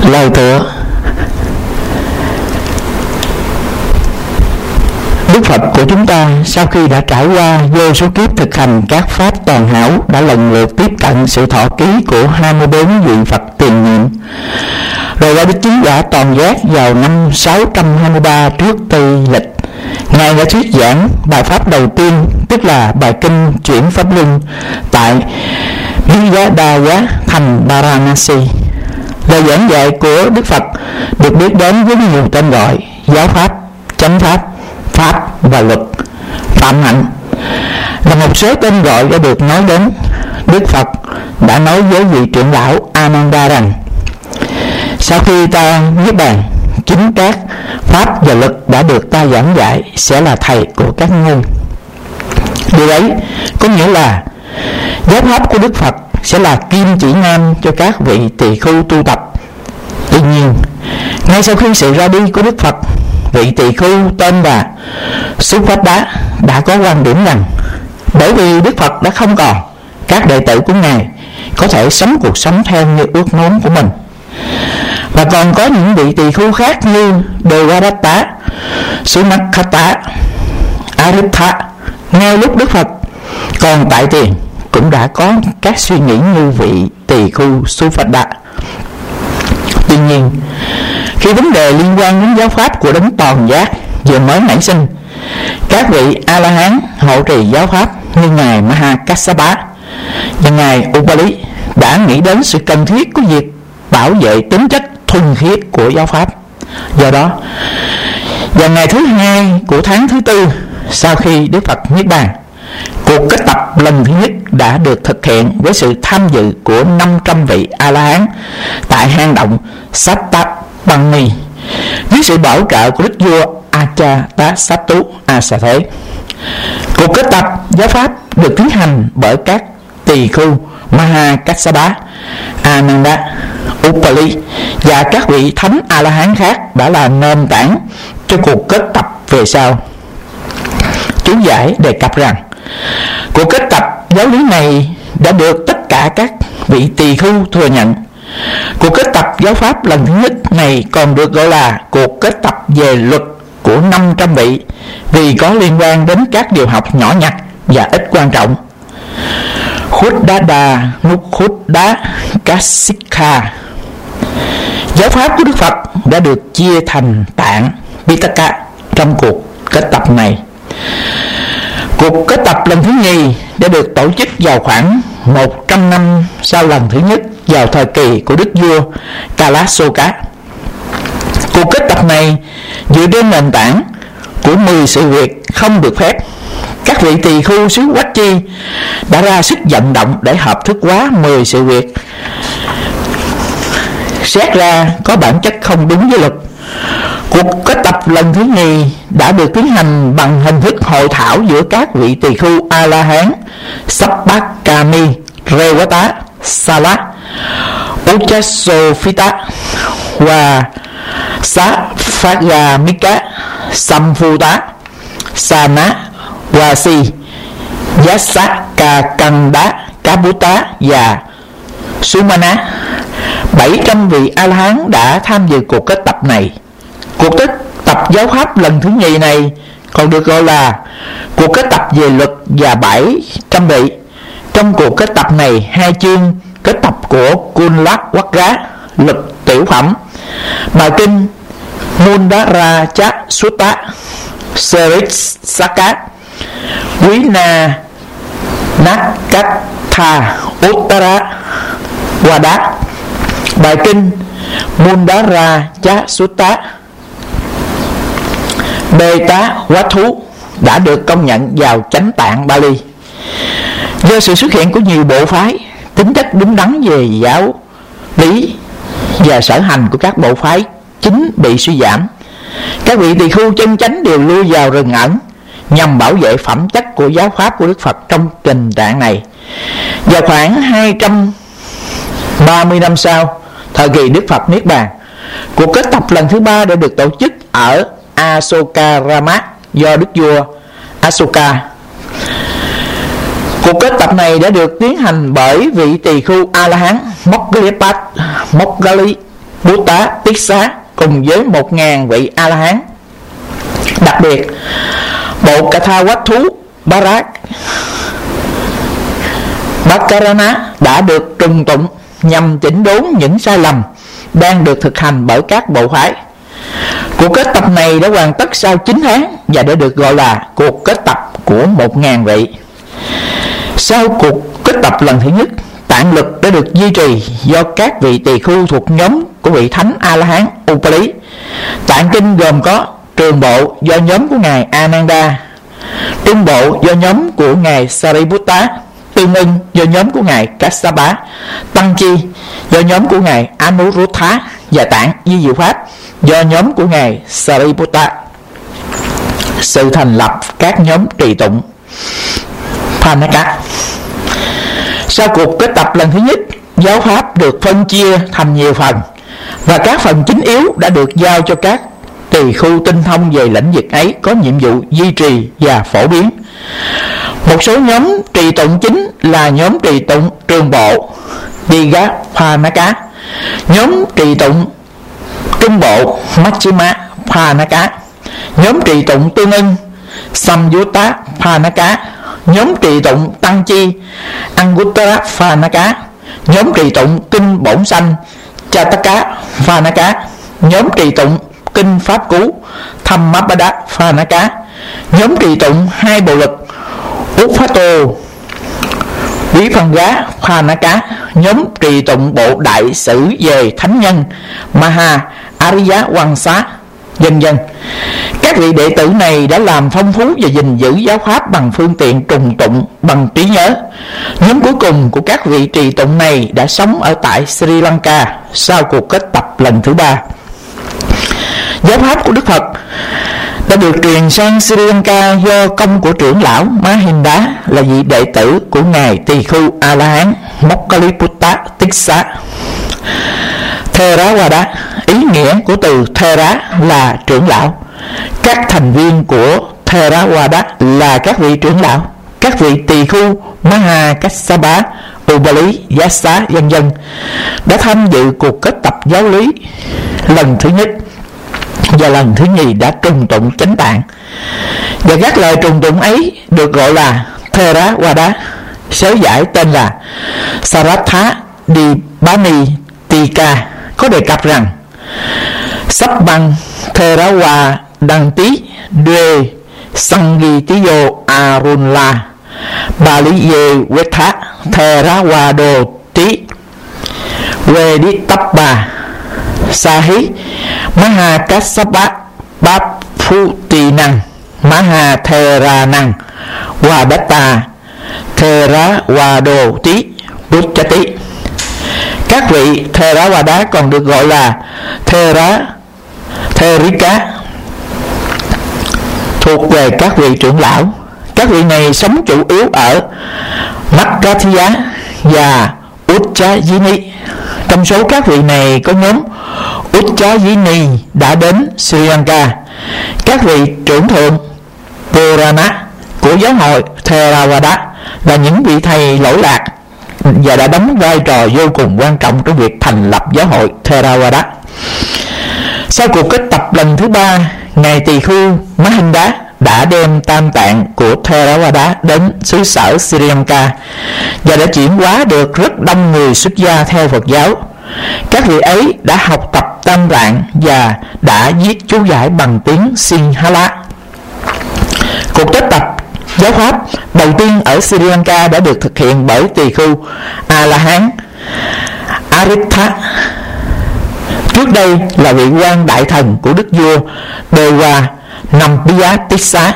Lời tựa. Đức Phật của chúng ta sau khi đã trải qua vô số kiếp thực hành các pháp toàn hảo đã lần lượt tiếp cận sự thọ ký của 24 vị Phật tiền nhiệm, rồi qua đức chứng quả toàn giác vào năm 623 trước Tây Lịch. Ngài đã thuyết giảng bài pháp đầu tiên, tức là bài kinh chuyển pháp luân tại Vigadaya thành Varanasi. Lời giảng dạy của Đức Phật được biết đến với nhiều tên gọi: giáo pháp, chánh pháp, pháp và luật, phạm hạnh là một số tên gọi đã được nói đến. Đức Phật đã nói với vị trưởng lão Ananda rằng: sau khi ta niết bàn, chính các pháp và luật đã được ta giảng dạy sẽ là thầy của các ngươi. Điều ấy có nghĩa là giáo pháp của Đức Phật sẽ là kim chỉ nam cho các vị tỳ khưu tu tập. Tuy nhiên, ngay sau khi sự ra đi của Đức Phật, vị tỳ khưu tên là Supada đã có quan điểm rằng bởi vì Đức Phật đã không còn, các đệ tử của Ngài có thể sống cuộc sống theo như ước muốn của mình. Và còn có những vị tỳ khưu khác như Devadatta, Sunakata, Aritha, ngay lúc Đức Phật còn tại tiền cũng đã có các suy nghĩ như vị tỳ khưu Supada. Tuy nhiên, khi vấn đề liên quan đến giáo pháp của đấng toàn giác vừa mới nảy sinh, các vị A-la-hán hộ trì giáo pháp như ngài Mahakassapa và ngài Upali đã nghĩ đến sự cần thiết của việc bảo vệ tính chất thuần khiết của giáo pháp. Do đó, vào ngày thứ hai của tháng thứ tư sau khi Đức Phật niết bàn, cuộc kết tập lần thứ nhất đã được thực hiện với sự tham dự của 500 vị A-la-hán tại hang động Sattapani dưới sự bảo trợ của đức vua Ajatasattu A Sa Thế. Cuộc kết tập giáo pháp được tiến hành bởi các tỳ khưu Mahakassapa, Ananda, Upali và các vị thánh A-la-hán khác đã là nền tảng cho cuộc kết tập về sau. Chú giải đề cập rằng cuộc kết tập giáo lý này đã được tất cả các vị tỳ khưu thừa nhận. Cuộc kết tập giáo pháp lần thứ nhất này còn được gọi là cuộc kết tập về luật của 500 vị vì có liên quan đến các điều học nhỏ nhặt và ít quan trọng. Khuddada Nukhuddha Kasikha. Giáo pháp của Đức Phật đã được chia thành tạng Pitaka trong cuộc kết tập này. Cuộc kết tập lần thứ nhì đã được tổ chức vào khoảng 100 năm sau lần thứ nhất vào thời kỳ của đức vua Kalasoka. Cuộc kết tập này dựa trên nền tảng của 10 sự việc không được phép. Các vị tỳ khưu xứ Quách Chi đã ra sức vận động để hợp thức hóa 10 sự việc xét ra có bản chất không đúng với luật. Cuộc kết tập lần thứ nhì đã được tiến hành bằng hình thức hội thảo giữa các vị tỳ khưu A-la-hán Sappakami, Rewata, Sala, Uchasofita và Saphagamika, Samphuta, Sana, Wasi, Yasakakanda, Kabuta và Sumana. 700 vị A-la-hán đã tham dự cuộc kết tập này. Cuộc kết tập giáo pháp lần thứ nhì này còn được gọi là cuộc kết tập về luật và 700 vị. Trong cuộc kết tập này, 2 chương kết tập của Kunlawakra, luật tiểu phẩm, bài kinh Mundaraja Sutta, Seritsaka, Vina Nakatha Uttara Wada, bài kinh Mundaraja Sutta, Beta Wathu đã được công nhận vào chánh tạng Bali. Do sự xuất hiện của nhiều bộ phái, tính chất đúng đắn về giáo lý và sở hành của các bộ phái chính bị suy giảm. Các vị tỳ khưu chân chánh đều lui vào rừng ẩn nhằm bảo vệ phẩm chất của giáo pháp của Đức Phật trong tình trạng này. Vào khoảng 230 năm sau thời kỳ Đức Phật niết bàn, cuộc kết tập lần thứ 3 đã được tổ chức ở Asokarama do đức vua Asoka. Cuộc kết tập này đã được tiến hành bởi vị tỳ khưu A-la-hán Moggalipat, Moggali, Buddha Tiết Xá cùng với 1.000 vị A-la-hán. Đặc biệt, bộ Katha Quách Thú Bakarana đã được trùng tụng nhằm chỉnh đốn những sai lầm đang được thực hành bởi các bộ phái. Cuộc kết tập này đã hoàn tất sau 9 tháng và đã được gọi là cuộc kết tập của 1.000 vị. Sau cuộc kết tập lần thứ nhất, tạng lực đã được duy trì do các vị tỳ khưu thuộc nhóm của vị thánh A-la-hán Upali. Tạng kinh gồm có trường bộ do nhóm của ngài Ananda, trung bộ do nhóm của ngài Sariputta, tương ưng do nhóm của ngài Kassapa, tăng chi do nhóm của ngài Anuruddha và tạng di diệu pháp do nhóm của ngài Sariputta. Sự thành lập các nhóm trì tụng Phanaka. Sau cuộc kết tập lần thứ nhất, giáo pháp được phân chia thành nhiều phần và các phần chính yếu đã được giao cho các tỳ khưu tinh thông về lĩnh vực ấy có nhiệm vụ duy trì và phổ biến. Một số nhóm trì tụng chính là nhóm trì tụng trường bộ Digaphanaka, nhóm trì tụng trung bộ Majjhima Phanaka, nhóm trì tụng tương ưng Samyutta Phanaka, nhóm trì tụng tăng chi Anguttara Phanaka, nhóm trì tụng kinh bổn sanh Chataka Phanaka, nhóm trì tụng kinh pháp cú Thammapada Phanaka, nhóm trì tụng hai bộ lực Uphato Vipanga Phanaka, nhóm trì tụng bộ đại sử về thánh nhân Maha Ariya Wangsa, vân vân. Các vị đệ tử này đã làm phong phú và gìn giữ giáo pháp bằng phương tiện trùng tụng bằng trí nhớ. Nhóm cuối cùng của các vị trì tụng này đã sống ở tại Sri Lanka sau cuộc kết tập lần thứ 3. Giáo pháp của Đức Phật đã được truyền sang Sri Lanka do công của trưởng lão Mahinda là vị đệ tử của ngài tỳ khưu A-la-hán Mokkaliputta Tiết Xá. Theravada, ý nghĩa của từ Thera là trưởng lão. Các thành viên của Theravada là các vị trưởng lão, các vị tỳ khưu Maha Kassapa, Upali, Yassa, vân vân đã tham dự cuộc kết tập giáo lý lần thứ nhất và lần thứ nhì đã trùng tụng chánh tạng, và các lời trùng tụng ấy được gọi là Theravada, sớ giải tên là Saratha Dibani Tika, có đề cập rằng sắp bằng Therawa đăng tí Dwe Sangitiyo Arunla Baliye Vetha Theravado Tí Veditappa Sahi Maha Kassapa Baphutinang Maha Theranang Vadatta Theravado Tí Buddhati. Các vị Theravada còn được gọi là Therika, thuộc về các vị trưởng lão. Các vị này sống chủ yếu ở Magadha và Ujjayini. Trong số các vị này có nhóm Ujjayini đã đến Sri Lanka. Các vị trưởng thượng Purana của giáo hội Theravada là những vị thầy lỗi lạc và đã đóng vai trò vô cùng quan trọng trong việc thành lập giáo hội Theravada. Sau cuộc kết tập lần thứ 3, ngài tỳ khưu Mahinda đã đem tam tạng của Theravada đến xứ sở Sri Lanka và đã chuyển hóa được rất đông người xuất gia theo Phật giáo. Các vị ấy đã học tập tam tạng và đã viết chú giải bằng tiếng Sinhala. Cuộc kết tập giáo pháp đầu tiên ở Sri Lanka đã được thực hiện bởi tỳ khưu A-la-hán Aritha, trước đây là vị quan đại thần của đức vua Dewa Nampiya Tiết Xá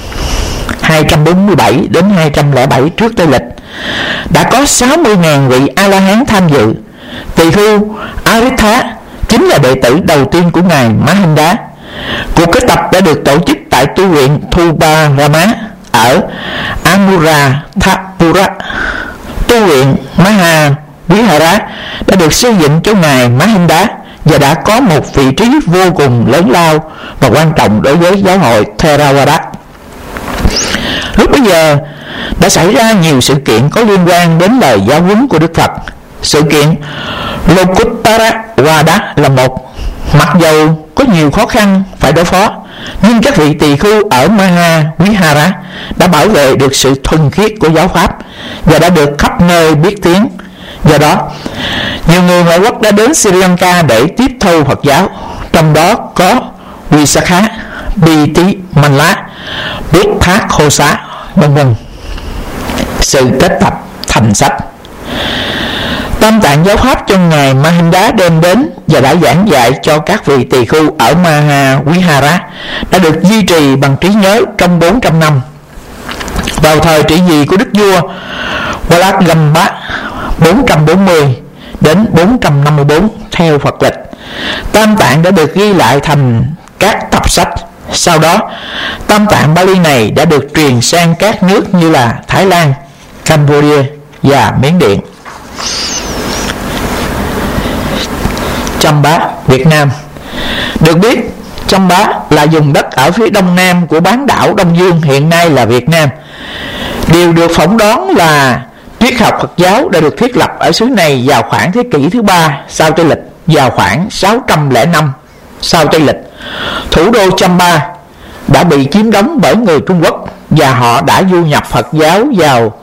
247 đến 207 trước Tây lịch. Đã có 60.000 vị A-la-hán tham dự. Tỳ khưu Aritha chính là đệ tử đầu tiên của ngài Mahinda. Cuộc kết tập đã được tổ chức tại tu viện Thubarama ở Anuradhapura. Tu viện Maha Vihara đã được xây dựng cho ngài Mahinda và đã có một vị trí vô cùng lớn lao và quan trọng đối với giáo hội Theravada. Lúc bấy giờ đã xảy ra nhiều sự kiện có liên quan đến lời giáo huấn của Đức Phật. Sự kiện Lokuttara Wada là một. Mặc dầu có nhiều khó khăn phải đối phó, nhưng các vị tỳ khưu ở Maha Vihara đã bảo vệ được sự thuần khiết của giáo pháp và đã được khắp nơi biết tiếng. Do đó, nhiều người ngoại quốc đã đến Sri Lanka để tiếp thu Phật giáo, trong đó có Visakha, Biti Malla, Buddha Khosa, vân vân. Sự kết tập thành sách. Tam tạng giáo pháp trong ngài Mahinda đem đến và đã giảng dạy cho các vị tỳ khưu ở Maha Vihara đã được duy trì bằng trí nhớ trong 400 năm. Vào thời trị vì của đức vua Walakgamba 440 đến 454 theo Phật lịch, tam tạng đã được ghi lại thành các tập sách. Sau đó, tam tạng Bali này đã được truyền sang các nước như là Thái Lan, Campuchia và Miến Điện. Chamba, Việt Nam. Được biết, Chamba là vùng đất ở phía đông nam của bán đảo Đông Dương, hiện nay là Việt Nam. Điều được phỏng đoán là triết học Phật giáo đã được thiết lập ở xứ này vào khoảng thế kỷ thứ 3 sau Tây lịch, vào khoảng 605 sau Tây lịch. Thủ đô Chamba đã bị chiếm đóng bởi người Trung Quốc và họ đã du nhập Phật giáo vào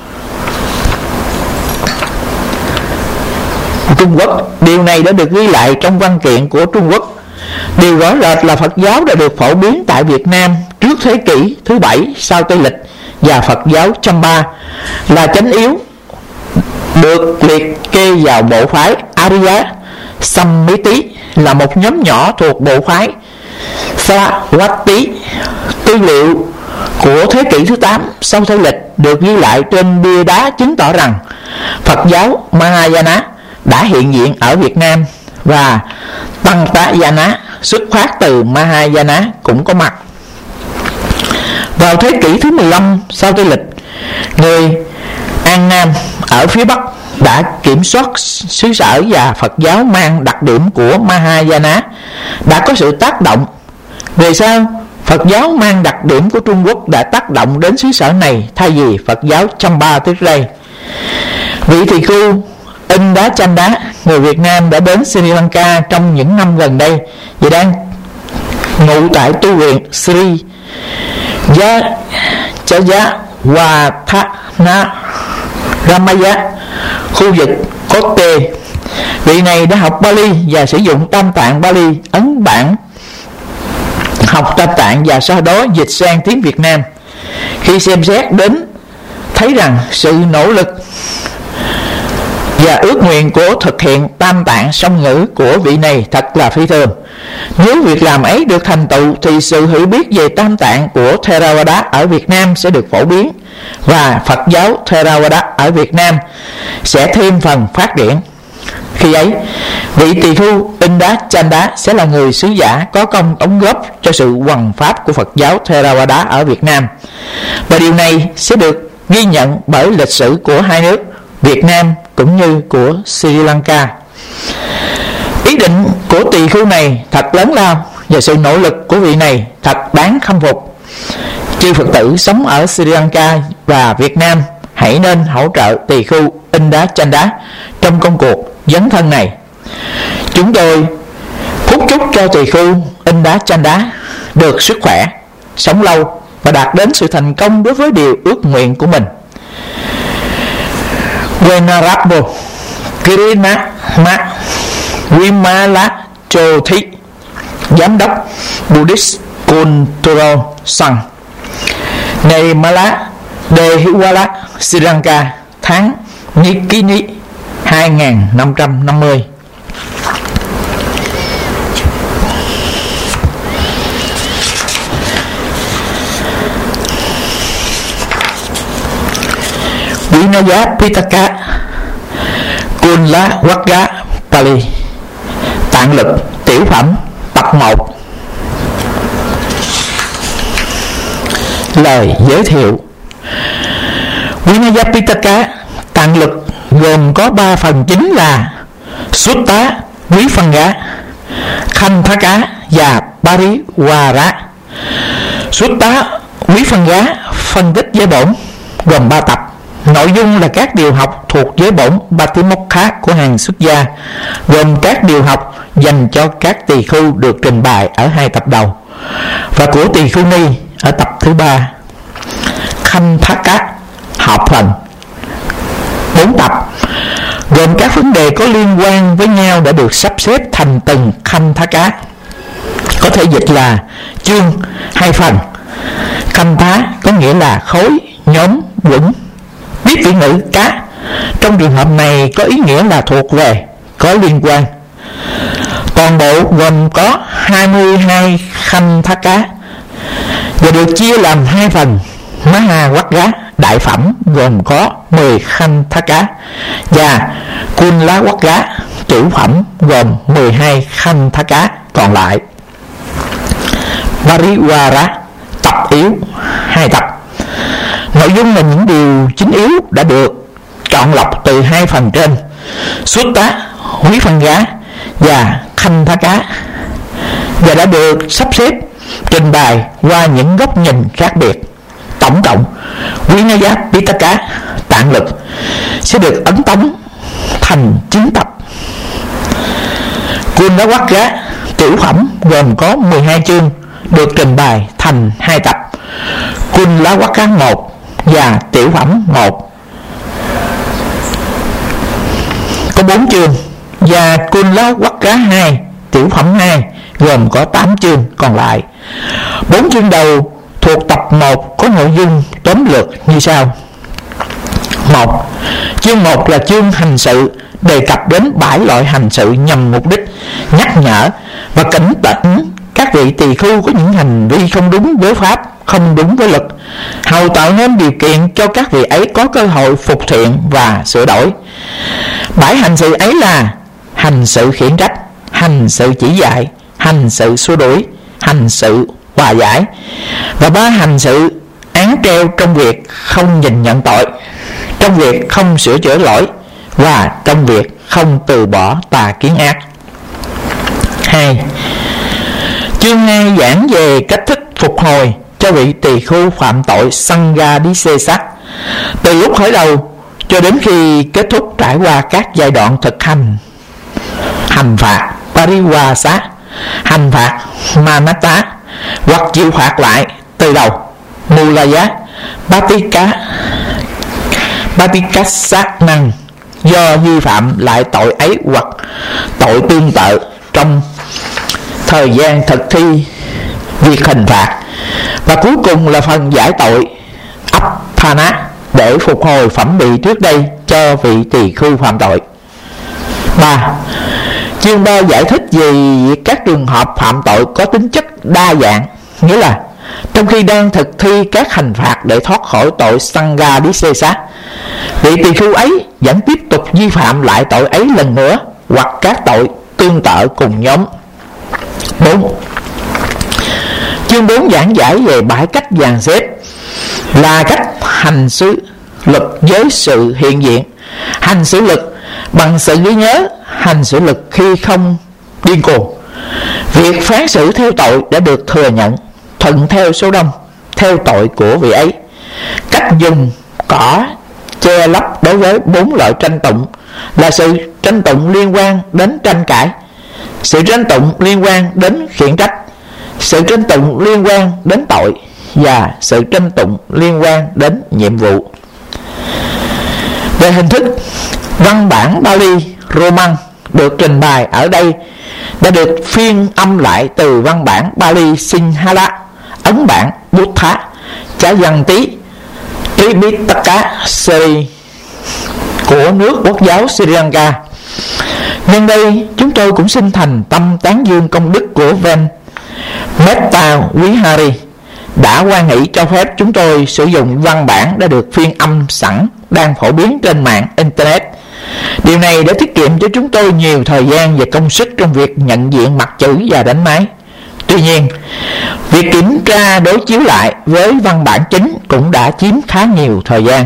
Trung Quốc. Điều này đã được ghi lại trong văn kiện của Trung Quốc. Điều rõ rệt là Phật giáo đã được phổ biến tại Việt Nam trước thế kỷ thứ 7 sau Tây lịch, và Phật giáo Chamba là chánh yếu được liệt kê vào bộ phái Arya Samiti, là một nhóm nhỏ thuộc bộ phái Saraswati. Tư liệu của thế kỷ thứ 8 sau Tây lịch được ghi lại trên bia đá chứng tỏ rằng Phật giáo Mahayana đã hiện diện ở Việt Nam, và Tantayana xuất phát từ Mahayana cũng có mặt. Vào thế kỷ thứ 15 sau Tây lịch, người An Nam ở phía Bắc đã kiểm soát xứ sở, và Phật giáo mang đặc điểm của Mahayana đã có sự tác động. Về sau, Phật giáo mang đặc điểm của Trung Quốc đã tác động đến xứ sở này thay vì Phật giáo Chamba trước đây. Vị tỳ khưu Inda Chanda, người Việt Nam đã đến Sri Lanka trong những năm gần đây và đang ngụ tại tu viện Sri Jaya Wathana Ramaya, khu vực Kotte. Vị này đã học Bali và sử dụng tam tạng Bali ấn bản học tam tạng, và sau đó dịch sang tiếng Việt Nam. Khi xem xét đến thấy rằng sự nỗ lực và ước nguyện của thực hiện tam tạng song ngữ của vị này thật là phi thường. Nếu việc làm ấy được thành tựu thì sự hiểu biết về tam tạng của Theravada ở Việt Nam sẽ được phổ biến, và Phật giáo Theravada ở Việt Nam sẽ thêm phần phát triển. Khi ấy, vị tỳ khưu Inda Chanda sẽ là người sứ giả có công đóng góp cho sự hoằng pháp của Phật giáo Theravada ở Việt Nam, và điều này sẽ được ghi nhận bởi lịch sử của hai nước Việt Nam cũng như của Sri Lanka. Ý định của tỳ khưu này thật lớn lao, và sự nỗ lực của vị này thật đáng khâm phục. Chư Phật tử sống ở Sri Lanka và Việt Nam hãy nên hỗ trợ tỳ khưu Inda Chanda trong công cuộc dấn thân này. Chúng tôi phúc chúc cho tỳ khưu Inda Chanda được sức khỏe, sống lâu và đạt đến sự thành công đối với điều ước nguyện của mình. Venerable Kirinama Vimala Chothi, Giám đốc Buddhist Cultural Sangh, ngày Mala Dehiwala, Sri Lanka, tháng Nikini 2550. Vinaya Pitaka Kunla Wagga Pali, tạng lực tiểu phẩm tập 1. Lời giới thiệu. Vinaya Pitaka tạng lực gồm có 3 phần chính là Sutta, Quý Phân Gá, Khanh Thá Cá và Pariwara. Sutta, Quý Phân Gá phân tích giới bổn gồm 3 tập, Nội dung là các điều học thuộc giới bổn Patimokkha của hàng xuất gia, gồm các điều học dành cho các tỳ khưu được trình bày ở 2 tập đầu, và của tỳ khưu ni ở tập thứ 3. Khandhaka hợp phần 4 tập, gồm các vấn đề có liên quan với nhau đã được sắp xếp thành từng Khandhaka, có thể dịch là chương 2 phần. Khandha có nghĩa là khối, nhóm, quẫn. Biết vị ngữ cá trong trường hợp này có ý nghĩa là thuộc về, có liên quan. Toàn bộ gồm có 22 Khandhaka và được chia làm 2 phần. Mahawagga đại phẩm gồm có 10 Khandhaka và Kulawagga tiểu phẩm gồm 12 Khandhaka còn lại. Parivara tập yếu 2 tập. Nội dung là những điều chính yếu đã được chọn lọc từ 2 phần trên, Sutta, Húy Phân Gá và Khandhaka, và đã được sắp xếp trình bày qua những góc nhìn khác biệt. Tổng cộng Vinaya Pitaka tạng lực sẽ được ấn tống thành 9 tập. Kulawagga tiểu phẩm gồm có 12 chương được trình bày thành 2 tập. Kulawagga 1 và tiểu phẩm 1 có 4 chương, và Kulawagga 2 tiểu phẩm 2 gồm có 8 chương còn lại. 4 chương đầu thuộc tập 1 có nội dung tóm lược như sau. 1. Chương 1 là chương hành sự, đề cập đến 7 loại hành sự nhằm mục đích nhắc nhở và cảnh tỉnh các vị tỳ khưu có những hành vi không đúng với pháp, không đúng với luật, hầu tạo nên điều kiện cho các vị ấy có cơ hội phục thiện và sửa đổi. 7 hành sự ấy là hành sự khiển trách, hành sự chỉ dạy, hành sự xua đuổi, hành sự hòa giải, và 3 hành sự án treo trong việc không nhìn nhận tội, trong việc không sửa chữa lỗi, và trong việc không từ bỏ tà kiến ác. 2. Chương 2 giảng về cách thức phục hồi cho vị tỳ khưu phạm tội Sanghadisesa từ lúc khởi đầu cho đến khi kết thúc, trải qua các giai đoạn thực hành: hành phạt Parivasa, hành phạt Manata hoặc chịu phạt lại từ đầu, Mulaya, Patikasat năng do vi phạm lại tội ấy hoặc tội tương tự trong thời gian thực thi việc hình phạt, và cuối cùng là phần giải tội Appana để phục hồi phẩm bị trước đây cho vị tỳ khưu phạm tội. 3. Chương 3 giải thích về các trường hợp phạm tội có tính chất đa dạng, nghĩa là trong khi đang thực thi các hành phạt để thoát khỏi tội Sanghadisesa, vị tỳ khưu ấy vẫn tiếp tục vi phạm lại tội ấy lần nữa hoặc các tội tương tự cùng nhóm. 4. Chương 4 giảng giải về 7 cách dàn xếp, là cách hành xử lực với sự hiện diện, hành xử lực bằng sự ghi nhớ, hành xử lực khi không điên cuồng, việc phán xử theo tội đã được thừa nhận, thuận theo số đông, theo tội của vị ấy, cách dùng cỏ che lấp đối với 4 loại tranh tụng, là sự tranh tụng liên quan đến tranh cãi, sự tranh tụng liên quan đến khiển trách, sự tranh tụng liên quan đến tội, và sự tranh tụng liên quan đến nhiệm vụ. Về hình thức, văn bản Bali Roman được trình bày ở đây đã được phiên âm lại từ văn bản Bali Sinhala, ấn bản Buddha Chayanti Tripitaka Sri của nước quốc giáo Sri Lanka. Nhân đây chúng tôi cũng xin thành tâm tán dương công đức của Ven Metta Vihari đã hoan hỷ cho phép chúng tôi sử dụng văn bản đã được phiên âm sẵn đang phổ biến trên mạng Internet. Điều này đã tiết kiệm cho chúng tôi nhiều thời gian và công sức trong việc nhận diện mặt chữ và đánh máy. Tuy nhiên, việc kiểm tra đối chiếu lại với văn bản chính cũng đã chiếm khá nhiều thời gian.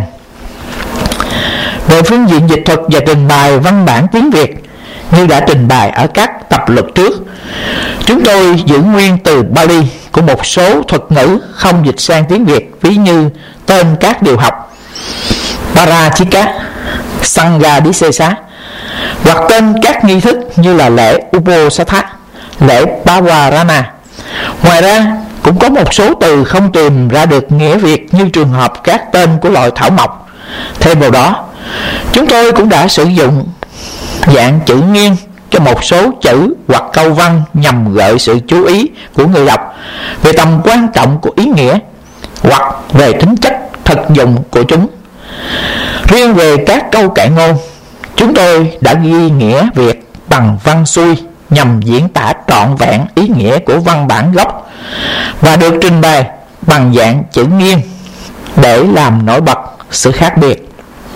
Về phương diện dịch thuật và trình bày văn bản tiếng Việt, như đã trình bày ở các tập luật trước, chúng tôi giữ nguyên từ Bali của một số thuật ngữ không dịch sang tiếng Việt, ví như tên các điều học, Parachika, Sanghadisesa, hoặc tên các nghi thức như là lễ Uposatha, lễ Pavarana. Ngoài ra cũng có một số từ không tìm ra được nghĩa Việt như trường hợp các tên của loại thảo mộc. Thêm vào đó, chúng tôi cũng đã sử dụng dạng chữ nghiêng cho một số chữ hoặc câu văn nhằm gợi sự chú ý của người đọc về tầm quan trọng của ý nghĩa hoặc về tính chất thực dụng của chúng. Riêng về các câu cải ngôn, chúng tôi đã ghi nghĩa Việt bằng văn xuôi nhằm diễn tả trọn vẹn ý nghĩa của văn bản gốc và được trình bày bằng dạng chữ nghiêng để làm nổi bật sự khác biệt.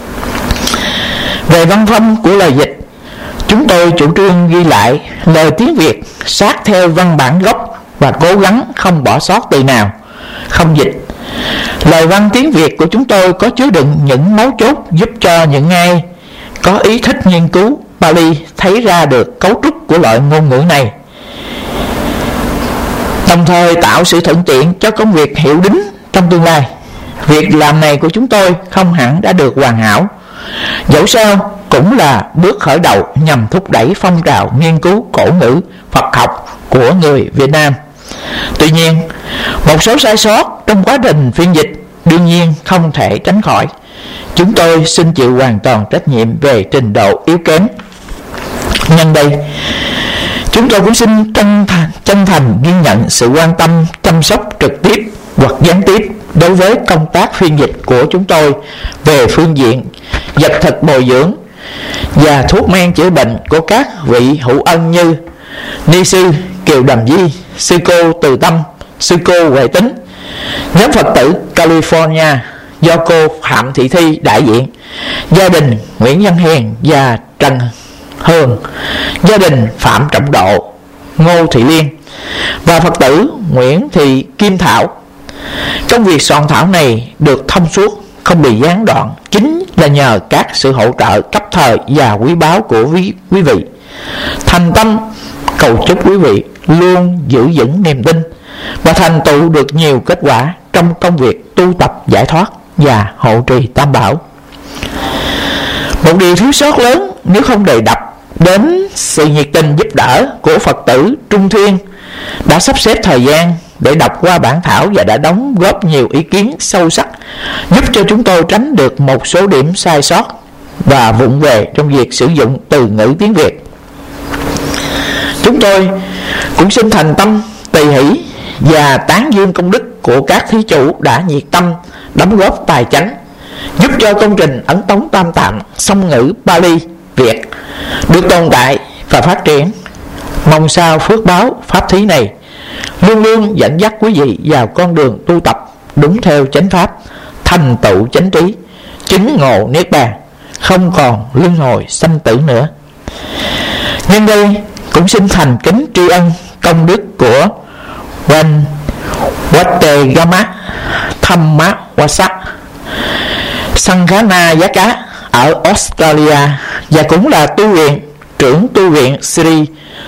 Về văn phong của lời dịch, chúng tôi chủ trương ghi lại lời tiếng Việt sát theo văn bản gốc và cố gắng không bỏ sót từ nào, không dịch. Lời văn tiếng Việt của chúng tôi có chứa đựng những mấu chốt giúp cho những ai có ý thích nghiên cứu Pali thấy ra được cấu trúc của loại ngôn ngữ này, đồng thời tạo sự thuận tiện cho công việc hiệu đính trong tương lai. Việc làm này của chúng tôi không hẳn đã được hoàn hảo, dẫu sao cũng là bước khởi đầu nhằm thúc đẩy phong trào nghiên cứu cổ ngữ Phật học của người Việt Nam. Tuy nhiên, một số sai sót trong quá trình phiên dịch đương nhiên không thể tránh khỏi. Chúng tôi xin chịu hoàn toàn trách nhiệm về trình độ yếu kém. Nhân đây, chúng tôi cũng xin chân thành ghi nhận sự quan tâm, chăm sóc trực tiếp hoặc gián tiếp đối với công tác phiên dịch của chúng tôi về phương diện vật thực bồi dưỡng và thuốc men chữa bệnh của các vị hữu ân như Ni sư Kiều Đàm Di, sư cô Từ Tâm, sư cô Huệ Tính, nhóm Phật tử California do cô Phạm Thị Thi đại diện, gia đình Nguyễn Văn Hiền và Trần Hường, gia đình Phạm Trọng Độ, Ngô Thị Liên và Phật tử Nguyễn Thị Kim Thảo. Công việc soạn thảo này được thông suốt, không bị gián đoạn, chính là nhờ các sự hỗ trợ cấp thời và quý báu của quý vị. Thành tâm cầu chúc quý vị luôn giữ vững niềm tin và thành tựu được nhiều kết quả trong công việc tu tập giải thoát và hộ trì tam bảo. Một điều thiếu sót lớn nếu không đề cập đến sự nhiệt tình giúp đỡ của Phật tử Trung Thiên đã sắp xếp thời gian để đọc qua bản thảo và đã đóng góp nhiều ý kiến sâu sắc giúp cho chúng tôi tránh được một số điểm sai sót và vụng về trong việc sử dụng từ ngữ tiếng Việt. Chúng tôi cũng xin thành tâm tỳ hỷ và tán dương công đức của các thí chủ đã nhiệt tâm đóng góp tài chánh giúp cho công trình ấn tống tam tạng song ngữ Pali Việt được tồn tại và phát triển. Mong sao phước báo pháp thí này luôn luôn dẫn dắt quý vị vào con đường tu tập đúng theo chánh pháp, thành tựu chánh trí, chứng ngộ niết bàn, không còn luân hồi sanh tử nữa. Nhân đây cũng xin thành kính tri ân công đức của Van Wattegama Thammawasa Sanghana Giá Cá ở Australia và cũng là tu viện trưởng tu viện Sri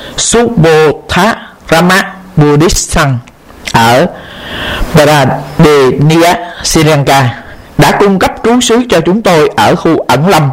Subodharama Buddhist Sang ở Pradenia, Sri Lanka đã cung cấp trú xứ cho chúng tôi ở khu ẩn lâm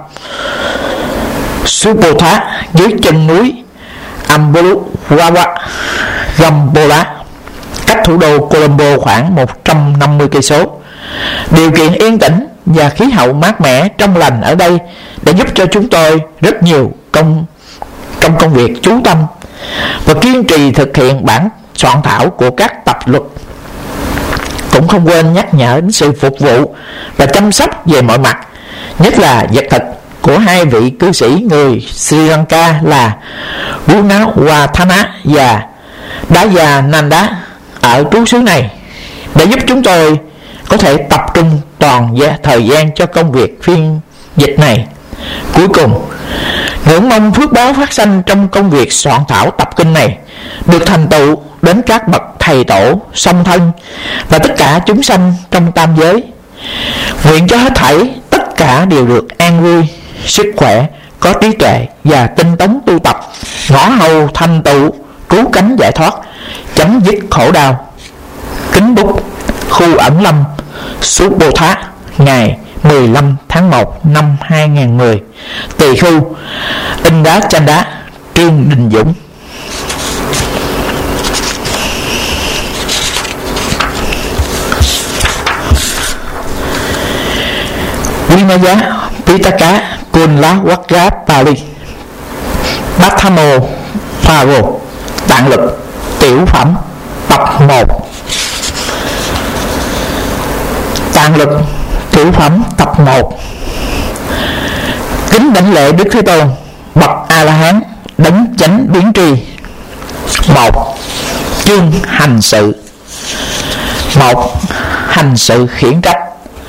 Subodha dưới chân núi Ambuluwawa, Gambola, cách thủ đô Colombo khoảng 150 cây số. Điều kiện yên tĩnh và khí hậu mát mẻ trong lành ở đây đã giúp cho chúng tôi rất nhiều trong công việc chú tâm và kiên trì thực hiện bản soạn thảo của các tập luật. Cũng không quên nhắc nhở đến sự phục vụ và chăm sóc về mọi mặt, nhất là vật thực của hai vị cư sĩ người Sri Lanka là Gunawathana và Dayananda ở trú xứ này để giúp chúng tôi có thể tập trung toàn thời gian cho công việc phiên dịch này. Cuối cùng, ngưỡng mong phước báo phát sanh trong công việc soạn thảo tập kinh này được thành tựu đến các bậc thầy tổ, song thân và tất cả chúng sanh trong tam giới. Nguyện cho hết thảy tất cả đều được an vui, sức khỏe, có trí tuệ và tinh tấn tu tập, ngõ hầu thành tựu, cứu cánh giải thoát, chấm dứt khổ đau. Kính bút khu ẩn lâm Subodha, ngày 15 tháng 1 năm 2010. Tỳ khưu in đá tranh đá, Trương Đình Dũng. Vinaya Pitaka Kunla Wakra Pali Bhattamo Pharo. Tạng lực tiểu phẩm tập 1. Tạng lực tiểu phẩm tập 1. Kính đảnh lễ Đức Thế Tôn, bậc A La Hán, đấng chánh biến tri. 1. Chương hành sự. 1. Hành sự khiển trách.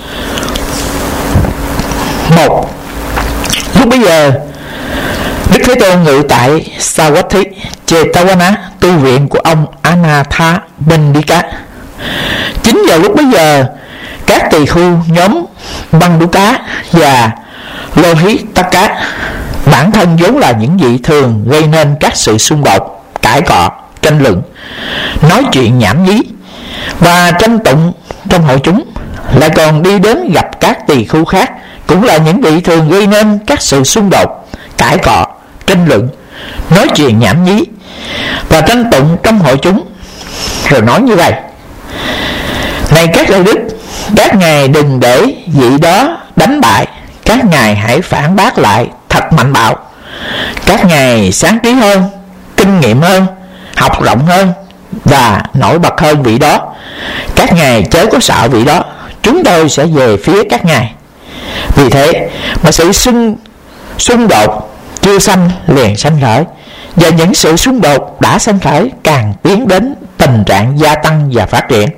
1. Lúc bấy giờ Đức Thế Tôn ngự tại Savatthi Chetavana, tu viện của ông Anatha Bendika. Chính vào lúc bấy giờ, các tỳ khưu nhóm Bandhuka và Lohitaka, bản thân vốn là những vị thường gây nên các sự xung đột, cãi cọ, tranh luận, nói chuyện nhảm nhí và tranh tụng trong hội chúng, lại còn đi đến gặp các tỳ khưu khác, cũng là những vị thường gây nên các sự xung đột, cãi cọ, tranh luận, nói chuyện nhảm nhí và tranh tụng trong hội chúng, rồi nói như vậy: này các đại đức, các ngài đừng để vị đó đánh bại, các ngài hãy phản bác lại thật mạnh bạo. Các ngài sáng trí hơn, kinh nghiệm hơn, học rộng hơn và nổi bật hơn vị đó. Các ngài chớ có sợ vị đó, chúng tôi sẽ về phía các ngài. Vì thế mà sự xung đột chưa sanh liền sanh khởi, và những sự xung đột đã sanh khởi càng tiến đến tình trạng gia tăng và phát triển.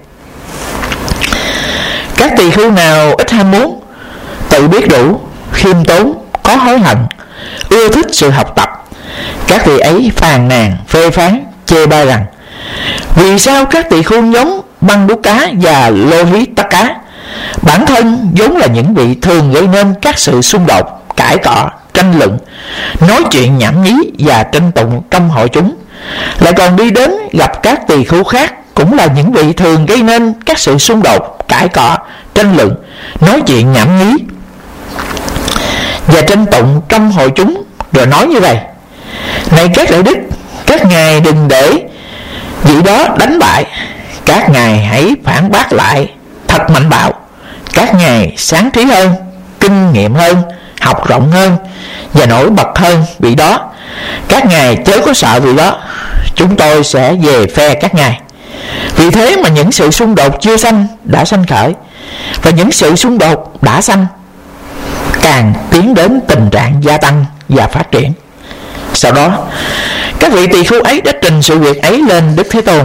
Các tỳ khưu nào ít ham muốn, tự biết đủ, khiêm tốn, có hối hận, ưa thích sự học tập, các vị ấy phàn nàn, phê phán, chê bai rằng: vì sao các tỳ khưu nhóm Bandhuka và Lohitaka, bản thân vốn là những vị thường gây nên các sự xung đột, cãi cọ, tranh luận, nói chuyện nhảm nhí và tranh tụng trong hội chúng, lại còn đi đến gặp các tỳ khưu khác, cũng là những vị thường gây nên các sự xung đột, cãi cọ, tranh luận, nói chuyện nhảm nhí và tranh tụng trong hội chúng, rồi nói như vậy: này các đại đức, các ngài đừng để vị đó đánh bại, các ngài hãy phản bác lại thật mạnh bạo. Các ngài sáng trí hơn, kinh nghiệm hơn, học rộng hơn và nổi bật hơn vị đó. Các ngài chớ có sợ vị đó, chúng tôi sẽ về phe các ngài. Vì thế mà những sự xung đột chưa sanh đã sanh khởi, và những sự xung đột đã sanh càng tiến đến tình trạng gia tăng và phát triển. Sau đó, các vị tỳ khưu ấy đã trình sự việc ấy lên Đức Thế Tôn.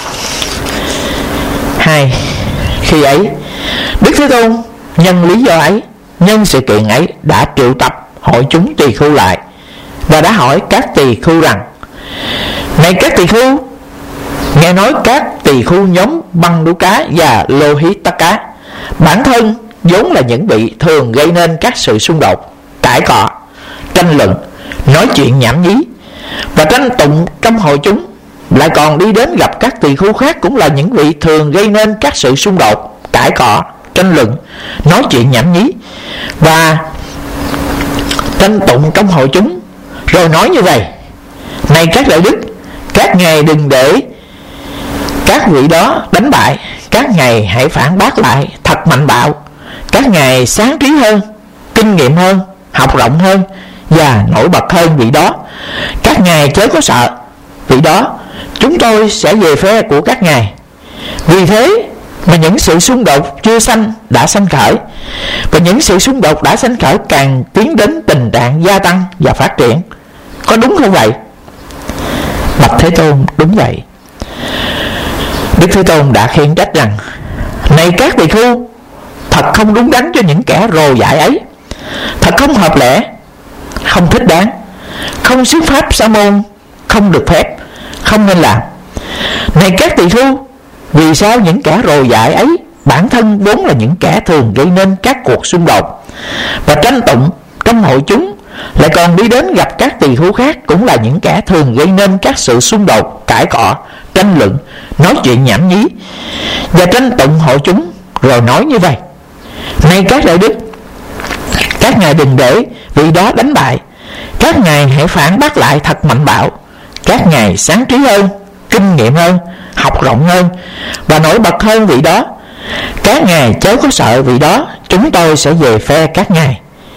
2. Khi ấy, Đức Thế Tôn nhân lý do ấy, nhân sự kiện ấy, đã triệu tập hội chúng tỳ khưu lại và đã hỏi các tỳ khưu rằng: này các tỳ khưu, nghe nói các tỳ khưu nhóm Bandhuka và Lohitaka, bản thân vốn là những vị thường gây nên các sự xung đột, cãi cọ, tranh luận, nói chuyện nhảm nhí và tranh tụng trong hội chúng, lại còn đi đến gặp các tỳ khưu khác, cũng là những vị thường gây nên các sự xung đột, cãi cọ, tranh luận, nói chuyện nhảm nhí và tranh tụng trong hội chúng, rồi nói như vậy: này các đại đức, các ngài đừng để các vị đó đánh bại, các ngài hãy phản bác lại thật mạnh bạo. Các ngài sáng trí hơn, kinh nghiệm hơn, học rộng hơn và nổi bật hơn vị đó. Các ngài chớ có sợ vị đó, chúng tôi sẽ về phe của các ngài. Vì thế mà những sự xung đột chưa sanh đã sanh khởi, và những sự xung đột đã sanh khởi càng tiến đến tình trạng gia tăng và phát triển. Có đúng không vậy? Bạch Thế Tôn: đúng vậy. Đức Thế Tôn đã khiển trách rằng: này các tỳ khưu, thật không đúng đắn cho những kẻ rồ dại ấy, thật không hợp lẽ, không thích đáng, không xuất pháp sa môn, không được phép, không nên làm. Này các tỳ khưu, vì sao những kẻ rồ dại ấy, bản thân vốn là những kẻ thường gây nên các cuộc xung đột và tranh tụng trong hội chúng, lại còn đi đến gặp các tỳ khưu khác, cũng là những kẻ thường gây nên các sự xung đột, cãi cọ, tranh luận, nói chuyện nhảm nhí và tranh tụng hội chúng, rồi nói như vậy: này các đại đức, Các ngài đừng để vị đó đánh bại. Các ngài hãy phản bác lại thật mạnh bạo. Các ngài sáng trí hơn, kinh nghiệm hơn, học rộng hơn và nổi bật hơn vị đó. Các ngài chớ có sợ vị đó, chúng tôi sẽ về phe các ngài.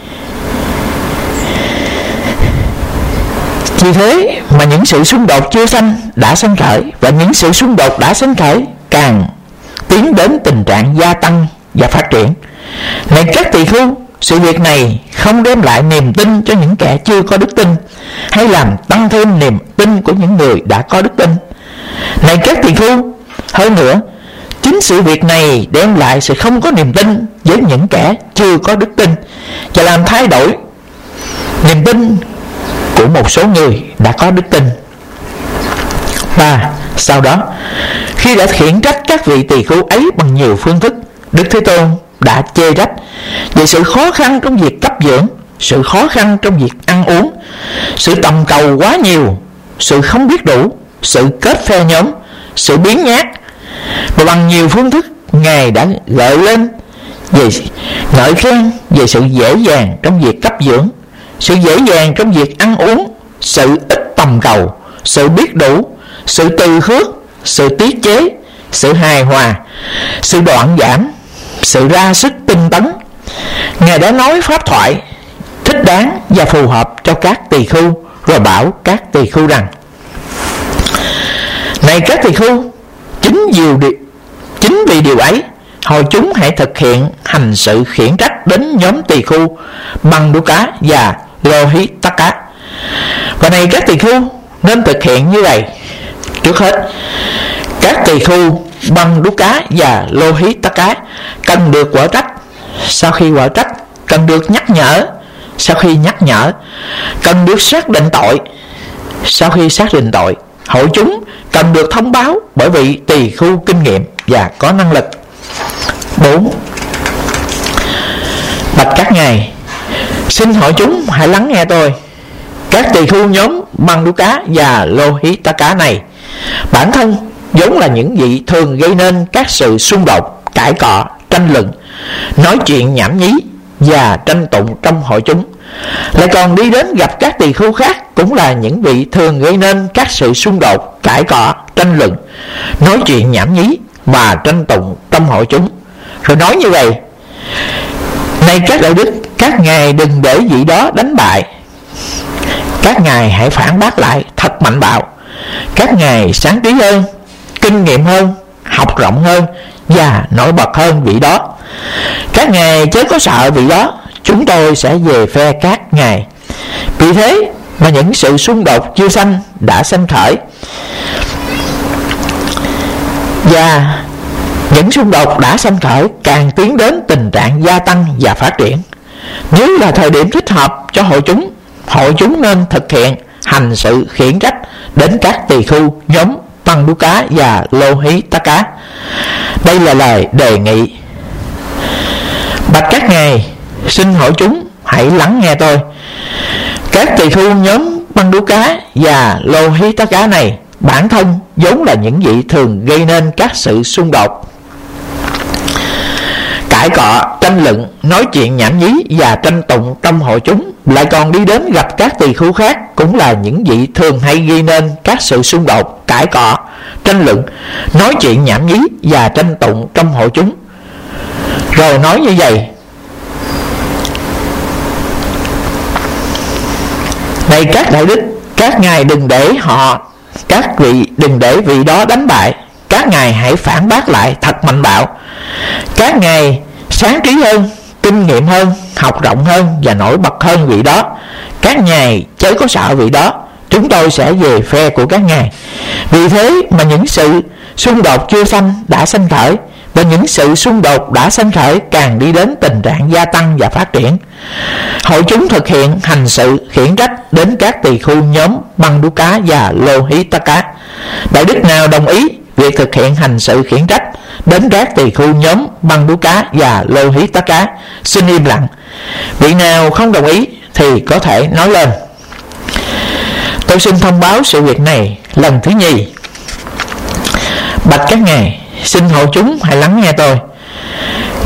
Vì thế mà những sự xung đột chưa sanh đã sanh khởi, và những sự xung đột đã sanh khởi càng tiến đến tình trạng gia tăng và phát triển. Này các tỳ khưu, sự việc này không đem lại niềm tin cho những kẻ chưa có đức tin, hay làm tăng thêm niềm tin của những người đã có đức tin. Này các tỳ khưu, hơn nữa, chính sự việc này đem lại sự không có niềm tin với những kẻ chưa có đức tin, và làm thay đổi niềm tin của một số người đã có đức tin. Và sau đó, khi đã khiển trách các vị tỳ khưu ấy bằng nhiều phương thức, Đức Thế Tôn đã chê trách về sự khó khăn trong việc cấp dưỡng, sự khó khăn trong việc ăn uống, sự tầm cầu quá nhiều, sự không biết đủ, sự kết phe nhóm, sự biếng nhác. Và bằng nhiều phương thức, Ngài đã gợi lên về ngợi khen về sự dễ dàng trong việc cấp dưỡng, sự dễ dàng trong việc ăn uống, sự ít tầm cầu, sự biết đủ, sự từ khước, sự tiết chế, sự hài hòa, sự đoạn giảm, sự ra sức tinh tấn. Ngài đã nói pháp thoại thích đáng và phù hợp cho các tỳ khưu, rồi bảo các tỳ khưu rằng: Này các tỳ khưu, chính vì điều ấy, hội chúng hãy thực hiện hành sự khiển trách đến nhóm tỳ khưu Băng-đu-cá và Lô-hí-tá-cá. Và này các tỳ khưu, nên thực hiện như vậy. Trước hết, các tỳ khưu Băng-đu-cá và Lô-hí-tá-cá cần được quở trách. Sau khi quở trách, cần được nhắc nhở. Sau khi nhắc nhở, cần được xác định tội. Sau khi xác định tội, hội chúng cần được thông báo bởi vị tỳ khưu kinh nghiệm và có năng lực. 4. Bạch các ngài, xin hội chúng hãy lắng nghe tôi. Các tỳ khưu nhóm Băng-đu-cá và Lô-hí-tá-cá này bản thân vốn là những vị thường gây nên các sự xung đột, cãi cọ, tranh luận, nói chuyện nhảm nhí và tranh tụng trong hội chúng. Lại còn đi đến gặp các tỳ khưu khác cũng là những vị thường gây nên các sự xung đột, cãi cọ, tranh luận, nói chuyện nhảm nhí và tranh tụng trong hội chúng. Rồi nói như vậy: Này các đại đức, các ngài đừng để vị đó đánh bại. Các ngài hãy phản bác lại thật mạnh bạo. Các ngài sáng trí hơn, kinh nghiệm hơn, học rộng hơn và nổi bật hơn vị đó. Các ngài chớ có sợ vị đó, chúng tôi sẽ về phe các ngài. Vì thế mà những sự xung đột chưa sanh đã sanh khởi, và những xung đột đã sanh khởi càng tiến đến tình trạng gia tăng và phát triển. Nếu là thời điểm thích hợp cho hội chúng nên thực hiện hành sự khiển trách đến các tỳ khưu nhóm Băng-đu-cá và Lô-hí-tá-cá. Đây là lời đề nghị. Bạch các ngài, xin hội chúng hãy lắng nghe tôi. Các tỳ khưu nhóm Băng-đu-cá và Lô-hí-tá-cá này bản thân vốn là những vị thường gây nên các sự xung đột, cãi cọ, tranh luận, nói chuyện nhảm nhí và tranh tụng trong hội chúng. Lại còn đi đến gặp các tỳ khưu khác cũng là những vị thường hay gây nên các sự xung đột, cãi cọ, tranh luận, nói chuyện nhảm nhí và tranh tụng trong hội chúng. Rồi nói như vậy: Này các đại đức, các ngài đừng để vị đó đánh bại. Các ngài hãy phản bác lại thật mạnh bạo. Các ngài sáng trí hơn, kinh nghiệm hơn, học rộng hơn và nổi bật hơn vị đó. Các ngài chớ có sợ vị đó, chúng tôi sẽ về phe của các ngài. Vì thế mà những sự xung đột chưa sanh đã sanh khởi, và những sự xung đột đã sanh khởi càng đi đến tình trạng gia tăng và phát triển. Hội chúng thực hiện hành sự khiển trách đến các tỳ khưu nhóm Băng-đu-cá và Lô-hí-tá-cá. Đại đức nào đồng ý việc thực hiện hành sự khiển trách đến các tỳ khưu nhóm Băng-đu-cá và Lô-hí-tá-cá, xin im lặng. Vị nào không đồng ý thì có thể nói lên. Tôi xin thông báo sự việc này lần thứ nhì. Bạch các ngài, xin hội chúng hãy lắng nghe tôi.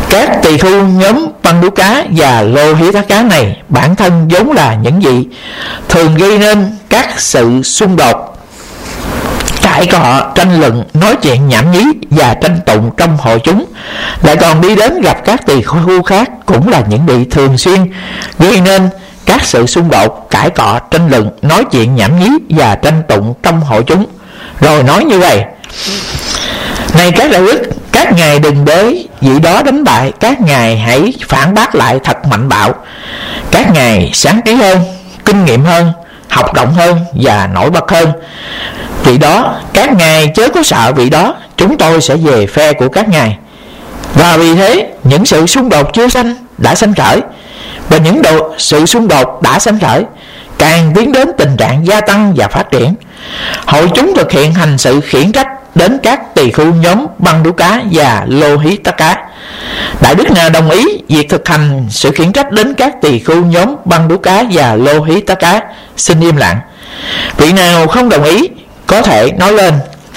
Các tỳ khưu nhóm Bandhuka và Lohitaka này bản thân vốn là những vị thường gây nên các sự xung đột, cãi cọ, tranh luận, nói chuyện nhảm nhí và tranh tụng trong hội chúng, lại còn đi đến gặp các tỳ khưu khác cũng là những vị thường xuyên gây nên các sự xung đột, cãi cọ, tranh luận, nói chuyện nhảm nhí và tranh tụng trong hội chúng, rồi nói như vậy: này các đại đức, các ngài đừng để vị đó đánh bại, các ngài hãy phản bác lại thật mạnh bạo. Các ngài sáng trí hơn, kinh nghiệm hơn, học rộng hơn và nổi bật hơn vị đó. Các ngài chớ có sợ vị đó, chúng tôi sẽ về phe của các ngài. Và vì thế những sự xung đột chưa sanh đã sanh khởi, và những sự xung đột đã sanh khởi càng tiến đến tình trạng gia tăng và phát triển. Hội chúng thực hiện hành sự khiển trách đến các tỳ khưu nhóm Bandhuka và Lohitaka. Đại đức nào đồng ý việc thực hành sự khiển trách đến các tỳ khưu nhóm Bandhuka và Lohitaka xin im lặng. Vị nào không đồng ý có thể nói lên.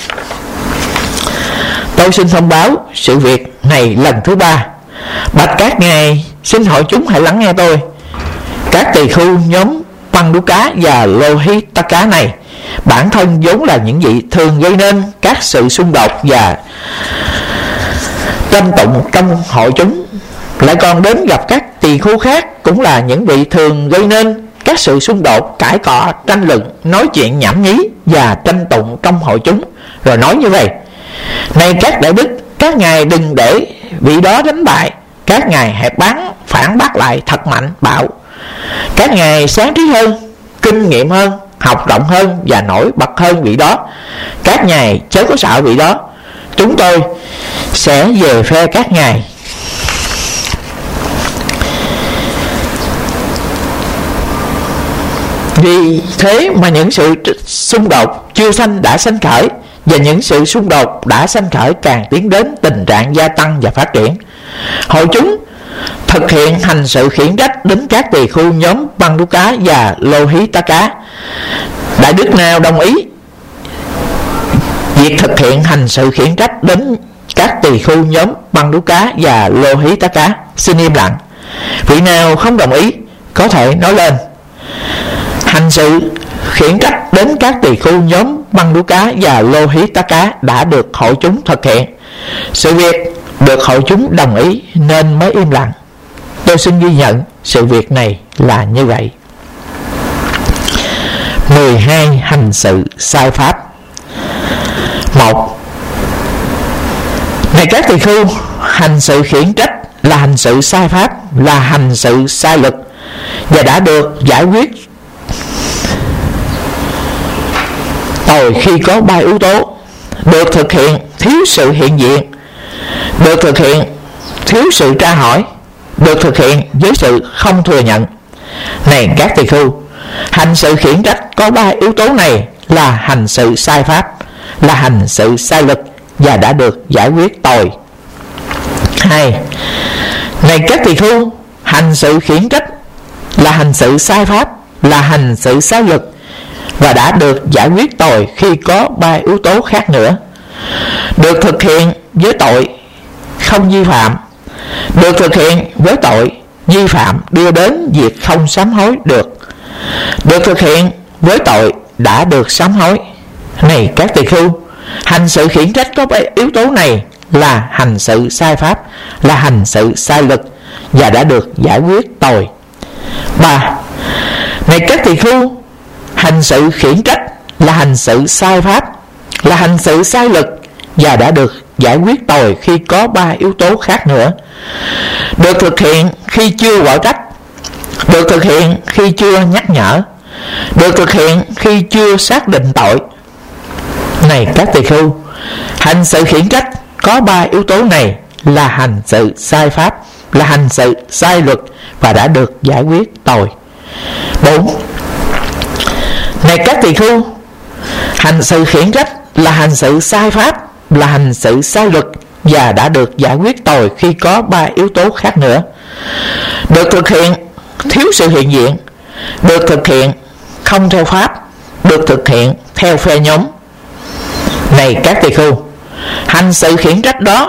Tôi xin thông báo sự việc này lần thứ 3. Bạch các ngài, xin hội chúng hãy lắng nghe tôi. Các tỳ khưu nhóm Bandhuka và Lohitaka này bản thân vốn là những vị thường gây nên các sự xung đột và tranh tụng trong hội chúng, lại còn đến gặp các tỳ khưu khác cũng là những vị thường gây nên các sự xung đột, cãi cọ, tranh luận, nói chuyện nhảm nhí và tranh tụng trong hội chúng, rồi nói như vậy: này các đại đức, các ngài đừng để vị đó đánh bại, các ngài hãy phản bác lại thật mạnh bạo. Các ngài sáng trí hơn, kinh nghiệm hơn, học rộng hơn và nổi bật hơn vị đó. Các ngài chớ có sợ vị đó, chúng tôi sẽ về phe các ngài. Vì thế mà những sự xung đột chưa sanh đã sanh khởi, và những sự xung đột đã sanh khởi càng tiến đến tình trạng gia tăng và phát triển. Hội chúng thực hiện hành sự khiển trách đến các tỳ khưu nhóm Bandhuka và Lohitaka. Đại đức nào đồng ý việc thực hiện hành sự khiển trách đến các tỳ khưu nhóm Bandhuka và Lohitaka xin im lặng. Vị nào không đồng ý có thể nói lên. Hành sự khiển trách đến các tỳ khưu nhóm Bandhuka và Lohitaka đã được hội chúng thực hiện. Sự việc được hội chúng đồng ý nên mới im lặng. Tôi xin ghi nhận sự việc này là như vậy. 12. Hành sự sai pháp. 1. Này các tỳ khưu, hành sự khiển trách là hành sự sai pháp, là hành sự sai luật, và đã được giải quyết tồi khi có 3 yếu tố: được thực hiện thiếu sự hiện diện, được thực hiện thiếu sự tra hỏi, được thực hiện với sự không thừa nhận. Này các tỳ khưu, hành sự khiển trách có 3 yếu tố này là hành sự sai pháp, là hành sự sai luật, và đã được giải quyết tồi. 2. Này các tỳ khưu, hành sự khiển trách là hành sự sai pháp, là hành sự sai luật, và đã được giải quyết tồi khi có 3 yếu tố khác nữa: được thực hiện với tội không vi phạm, được thực hiện với tội vi phạm đưa đến việc không sám hối được thực hiện với tội đã được sám hối. Này các tỳ khưu, hành sự khiển trách có 3 yếu tố này là hành sự sai pháp, là hành sự sai luật, và đã được giải quyết tồi. 3. Này các tỳ khưu, hành sự khiển trách là hành sự sai pháp, là hành sự sai luật, và đã được giải quyết tồi khi có 3 yếu tố khác nữa: được thực hiện khi chưa quở trách, được thực hiện khi chưa nhắc nhở, được thực hiện khi chưa xác định tội. Này các tỳ khưu, hành sự khiển trách có 3 yếu tố này là hành sự sai pháp, là hành sự sai luật, và đã được giải quyết tồi. 4. Này các tỳ khưu, hành sự khiển trách là hành sự sai pháp, là hành sự sai luật, và đã được giải quyết tồi khi có 3 yếu tố khác nữa: được thực hiện thiếu sự hiện diện, được thực hiện không theo pháp, được thực hiện theo phe nhóm. Này các tỳ khưu, hành sự khiển trách đó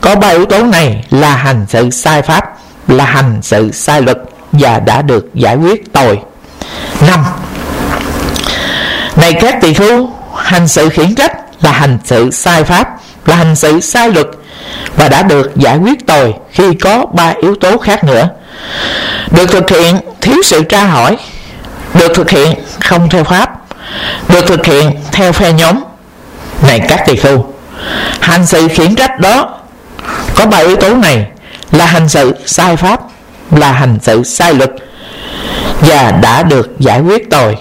có ba yếu tố này là hành sự sai pháp, là hành sự sai luật và đã được giải quyết tội. 5. Này các tỳ khưu, hành sự khiển trách là hành sự sai pháp, là hành sự sai luật và đã được giải quyết tội khi có ba yếu tố khác nữa: được thực hiện thiếu sự tra hỏi, được thực hiện không theo pháp, được thực hiện theo phe nhóm. Này các tỳ khưu, hành sự khiển trách đó có ba yếu tố này là hành sự sai pháp, là hành sự sai luật và đã được giải quyết tội.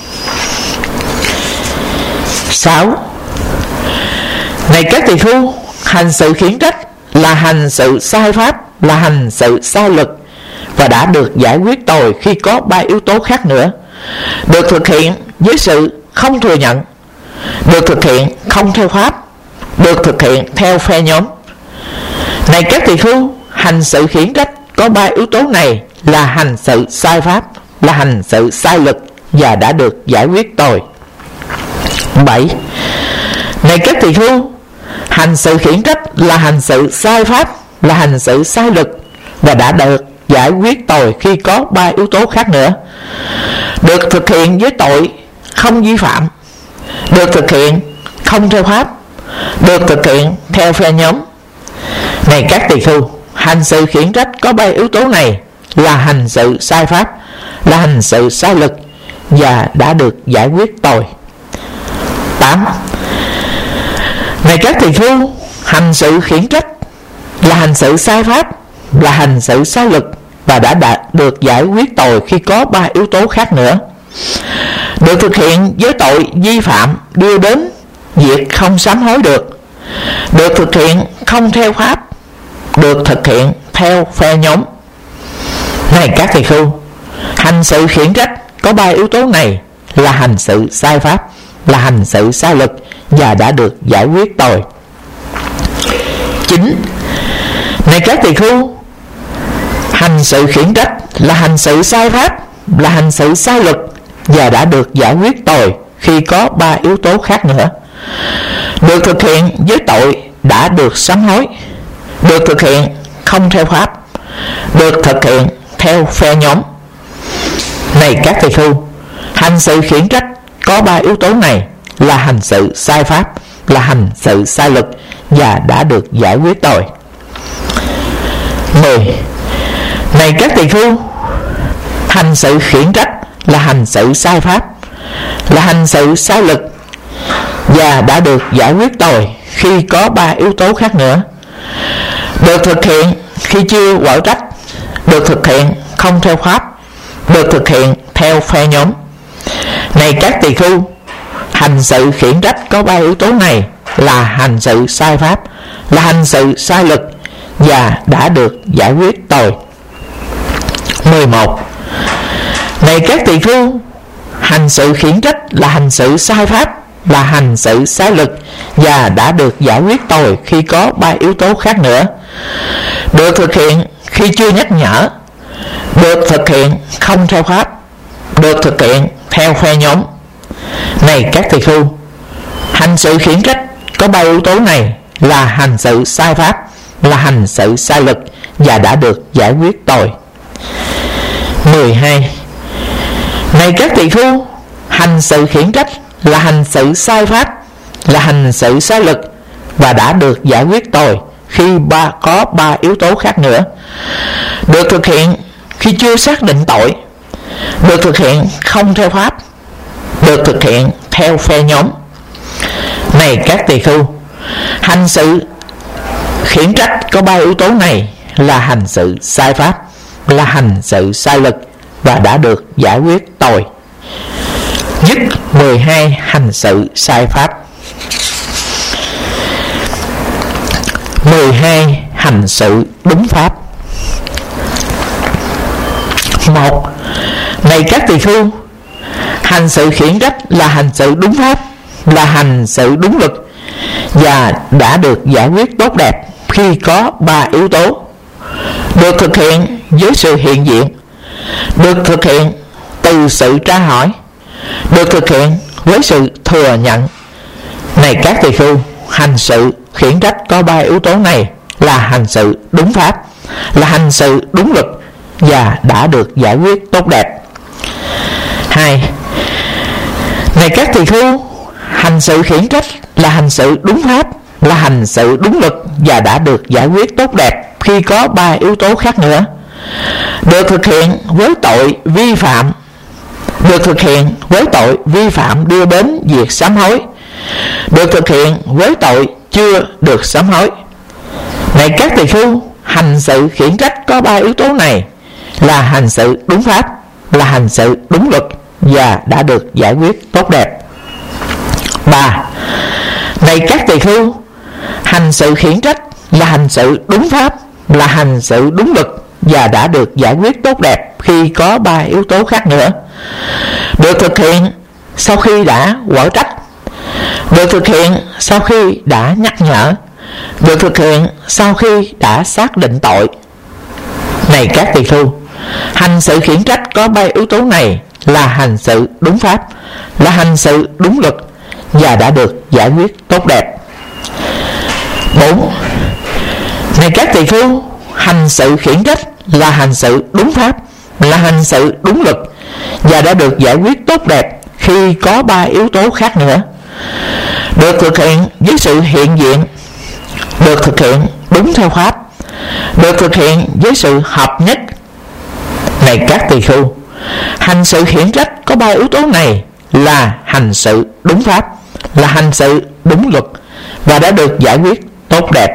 6. Này các tỳ khưu, hành sự khiển trách là hành sự sai pháp, là hành sự sai luật và đã được giải quyết tội khi có ba yếu tố khác nữa: được thực hiện với sự không thừa nhận, được thực hiện không theo pháp, được thực hiện theo phe nhóm. Này các tỳ khưu, hành sự khiển trách có ba yếu tố này là hành sự sai pháp, là hành sự sai luật và đã được giải quyết tội. 7. Này các tỳ khưu, hành sự khiển trách là hành sự sai pháp, là hành sự sai luật và đã được giải quyết tội khi có ba yếu tố khác nữa: được thực hiện với tội không vi phạm, được thực hiện không theo pháp, được thực hiện theo phe nhóm. Này các tỳ khưu, hành sự khiển trách có ba yếu tố này là hành sự sai pháp, là hành sự sai luật và đã được giải quyết tội. 8. Này các tỳ khưu, hành sự khiển trách là hành sự sai pháp, là hành sự sai luật và đã được giải quyết tội khi có ba yếu tố khác nữa: được thực hiện với tội vi phạm đưa đến việc không sám hối được, được thực hiện không theo pháp, được thực hiện theo phe nhóm. Này các tỳ khưu, hành sự khiển trách có ba yếu tố này là hành sự sai pháp, là hành sự sai luật và đã được giải quyết tội. 9. Này các tỳ khưu, hành sự khiển trách là hành sự sai pháp, là hành sự sai luật và đã được giải quyết tội khi có ba yếu tố khác nữa: được thực hiện với tội đã được sám hối, được thực hiện không theo pháp, được thực hiện theo phe nhóm. Này các tỳ khưu, hành sự khiển trách có ba yếu tố này là hành sự sai pháp, là hành sự sai luật và đã được giải quyết tội. 10. Này các tỳ khưu, hành sự khiển trách là hành sự sai pháp, là hành sự sai luật và đã được giải quyết tội khi có ba yếu tố khác nữa: được thực hiện khi chưa quở trách, được thực hiện không theo pháp, được thực hiện theo phe nhóm. Này các tỳ khưu, hành sự khiển trách có ba yếu tố này là hành sự sai pháp, là hành sự sai luật và đã được giải quyết tội. 11. Này các tỳ khưu, hành sự khiển trách là hành sự sai pháp, là hành sự sai luật và đã được giải quyết tội khi có ba yếu tố khác nữa: được thực hiện khi chưa nhắc nhở, được thực hiện không theo pháp, được thực hiện theo phe nhóm. Này các tỳ khưu, hành sự khiển trách có ba yếu tố này là hành sự sai pháp, là hành sự sai luật và đã được giải quyết tội. 12. Này các tỳ khưu, hành sự khiển trách là hành sự sai pháp, là hành sự sai luật và đã được giải quyết tội khi có ba yếu tố khác nữa: được thực hiện khi chưa xác định tội, được thực hiện không theo pháp, được thực hiện theo phe nhóm. Này các tỳ khưu, hành sự khiển trách có ba yếu tố này là hành sự sai pháp, là hành sự sai luật và đã được giải quyết tội. Dứt 12 hành sự sai pháp. 12 hành sự đúng pháp. 1. Này các tỳ khưu, hành sự khiển trách là hành sự đúng pháp, là hành sự đúng luật và đã được giải quyết tốt đẹp khi có ba yếu tố: được thực hiện với sự hiện diện, được thực hiện từ sự tra hỏi, được thực hiện với sự thừa nhận. Này các tỳ khưu, hành sự khiển trách có ba yếu tố này là hành sự đúng pháp, là hành sự đúng luật và đã được giải quyết tốt đẹp. 2. Này các tỳ khưu, hành sự khiển trách là hành sự đúng pháp, là hành sự đúng luật và đã được giải quyết tốt đẹp khi có 3 yếu tố khác nữa. Được thực hiện với tội vi phạm, được thực hiện với tội vi phạm đưa đến việc sám hối, được thực hiện với tội chưa được sám hối. Này các tỳ khưu, hành sự khiển trách có 3 yếu tố này là hành sự đúng pháp, là hành sự đúng luật và đã được giải quyết tốt đẹp. 3. Này các tỳ khưu, hành sự khiển trách là hành sự đúng pháp, là hành sự đúng luật và đã được giải quyết tốt đẹp khi có 3 yếu tố khác nữa. Được thực hiện sau khi đã quở trách, được thực hiện sau khi đã nhắc nhở, được thực hiện sau khi đã xác định tội. Này các tỳ khưu, hành sự khiển trách có 3 yếu tố này là hành sự đúng pháp, là hành sự đúng luật và đã được giải quyết tốt đẹp. 4. Này các tỳ khưu, hành sự khiển trách là hành sự đúng pháp, là hành sự đúng luật và đã được giải quyết tốt đẹp khi có 3 yếu tố khác nữa. Được thực hiện với sự hiện diện, được thực hiện đúng theo pháp, được thực hiện với sự hợp nhất. Này các tỳ khưu, hành sự khiển trách có 3 yếu tố này là hành sự đúng pháp, là hành sự đúng luật và đã được giải quyết tốt đẹp.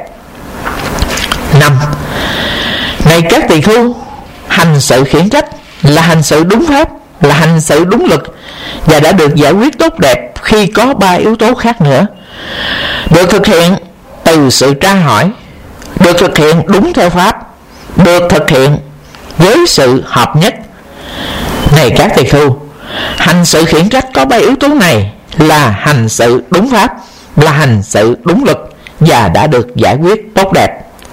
5. Này các tỳ khưu, hành sự khiển trách là hành sự đúng pháp, là hành sự đúng luật và đã được giải quyết tốt đẹp khi có 3 yếu tố khác nữa. Được thực hiện từ sự tra hỏi, được thực hiện đúng theo pháp, được thực hiện với sự hợp nhất. Này các tỳ khưu, hành sự khiển trách có 3 yếu tố này là hành sự đúng pháp, là hành sự đúng luật và đã được giải quyết tốt đẹp.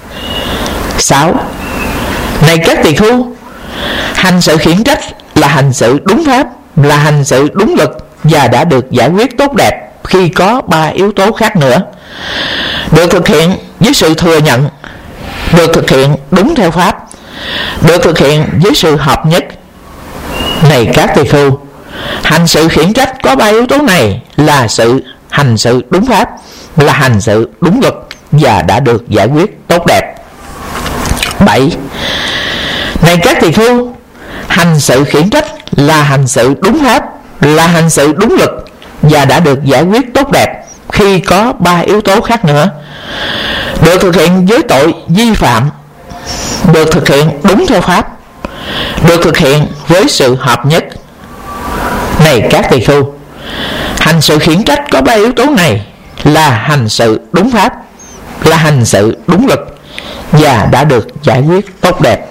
6. Này các tỳ khưu, hành sự khiển trách là hành sự đúng pháp, là hành sự đúng luật và đã được giải quyết tốt đẹp khi có 3 yếu tố khác nữa. Được thực hiện với sự thừa nhận, được thực hiện đúng theo pháp, được thực hiện với sự hợp nhất. Này các tỳ khưu, hành sự khiển trách có 3 yếu tố này là hành sự đúng pháp, là hành sự đúng luật và đã được giải quyết tốt đẹp. 7. Này các tỳ khưu, hành sự khiển trách là hành sự đúng pháp, là hành sự đúng luật và đã được giải quyết tốt đẹp khi có 3 yếu tố khác nữa. Được thực hiện với tội vi phạm, được thực hiện đúng theo pháp, được thực hiện với sự hợp nhất. Này các tỳ khưu, hành sự khiển trách có 3 yếu tố này là hành sự đúng pháp, là hành sự đúng luật và đã được giải quyết tốt đẹp.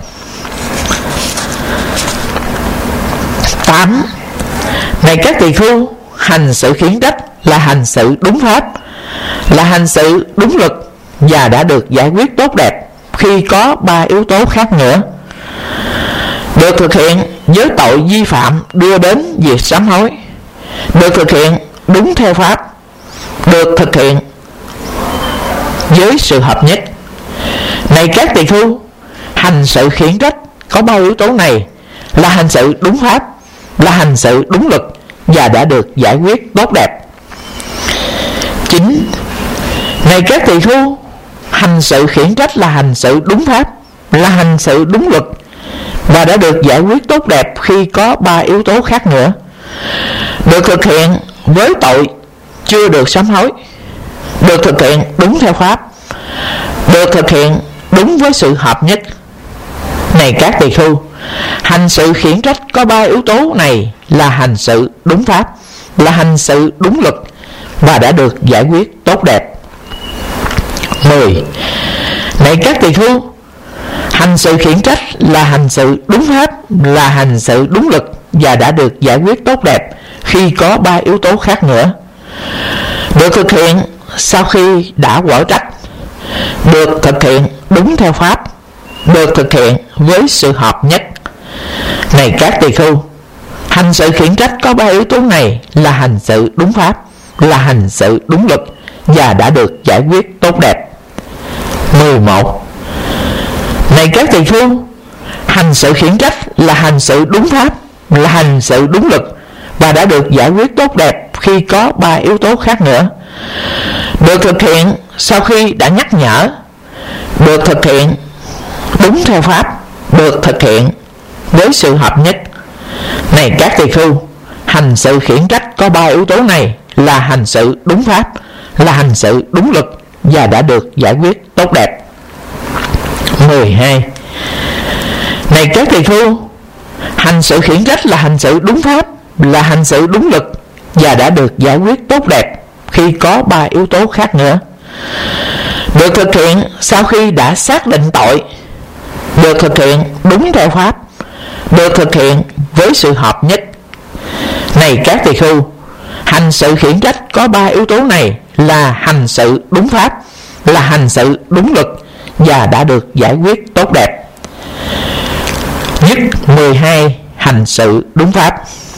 8. Này các tỳ khưu, hành sự khiển trách là hành sự đúng pháp, là hành sự đúng luật và đã được giải quyết tốt đẹp khi có 3 yếu tố khác nữa. Được thực hiện với tội vi phạm đưa đến việc sám hối, được thực hiện đúng theo pháp, được thực hiện với sự hợp nhất. Này các tỳ khưu, hành sự khiển trách có 3 yếu tố này là hành sự đúng pháp, là hành sự đúng luật và đã được giải quyết tốt đẹp. 9. Này các tỳ khưu, hành sự khiển trách là hành sự đúng pháp, là hành sự đúng luật và đã được giải quyết tốt đẹp khi có 3 yếu tố khác nữa. Được thực hiện với tội chưa được sám hối, được thực hiện đúng theo pháp, được thực hiện đúng với sự hợp nhất. Này các tỳ khưu, hành sự khiển trách có 3 yếu tố này là hành sự đúng pháp, là hành sự đúng luật và đã được giải quyết tốt đẹp. 10. Này các tỳ khưu, hành sự khiển trách là hành sự đúng pháp, là hành sự đúng luật và đã được giải quyết tốt đẹp khi có 3 yếu tố khác nữa. Được thực hiện sau khi đã quở trách, được thực hiện đúng theo pháp, được thực hiện với sự hợp nhất. Này các tỳ khưu, hành sự khiển trách có 3 yếu tố này là hành sự đúng pháp, là hành sự đúng luật và đã được giải quyết tốt đẹp. 11. Này các tỳ khưu, hành sự khiển trách là hành sự đúng pháp, là hành sự đúng lực và đã được giải quyết tốt đẹp khi có 3 yếu tố khác nữa. Được thực hiện sau khi đã nhắc nhở, được thực hiện đúng theo pháp, được thực hiện với sự hợp nhất. Này các tỳ khưu, hành sự khiển trách có 3 yếu tố này là hành sự đúng pháp, là hành sự đúng lực và đã được giải quyết tốt đẹp. 12. Này các tỳ khưu, hành sự khiển trách là hành sự đúng pháp, là hành sự đúng lực và đã được giải quyết tốt đẹp khi có 3 yếu tố khác nữa. Được thực hiện sau khi đã xác định tội, được thực hiện đúng theo pháp, được thực hiện với sự hợp nhất. Này các tỳ khưu, hành sự khiển trách có 3 yếu tố này là hành sự đúng pháp, là hành sự đúng lực và đã được giải quyết tốt đẹp. Nhất 12. Hành sự đúng pháp.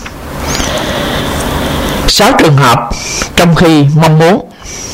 6 trường hợp trong khi mong muốn.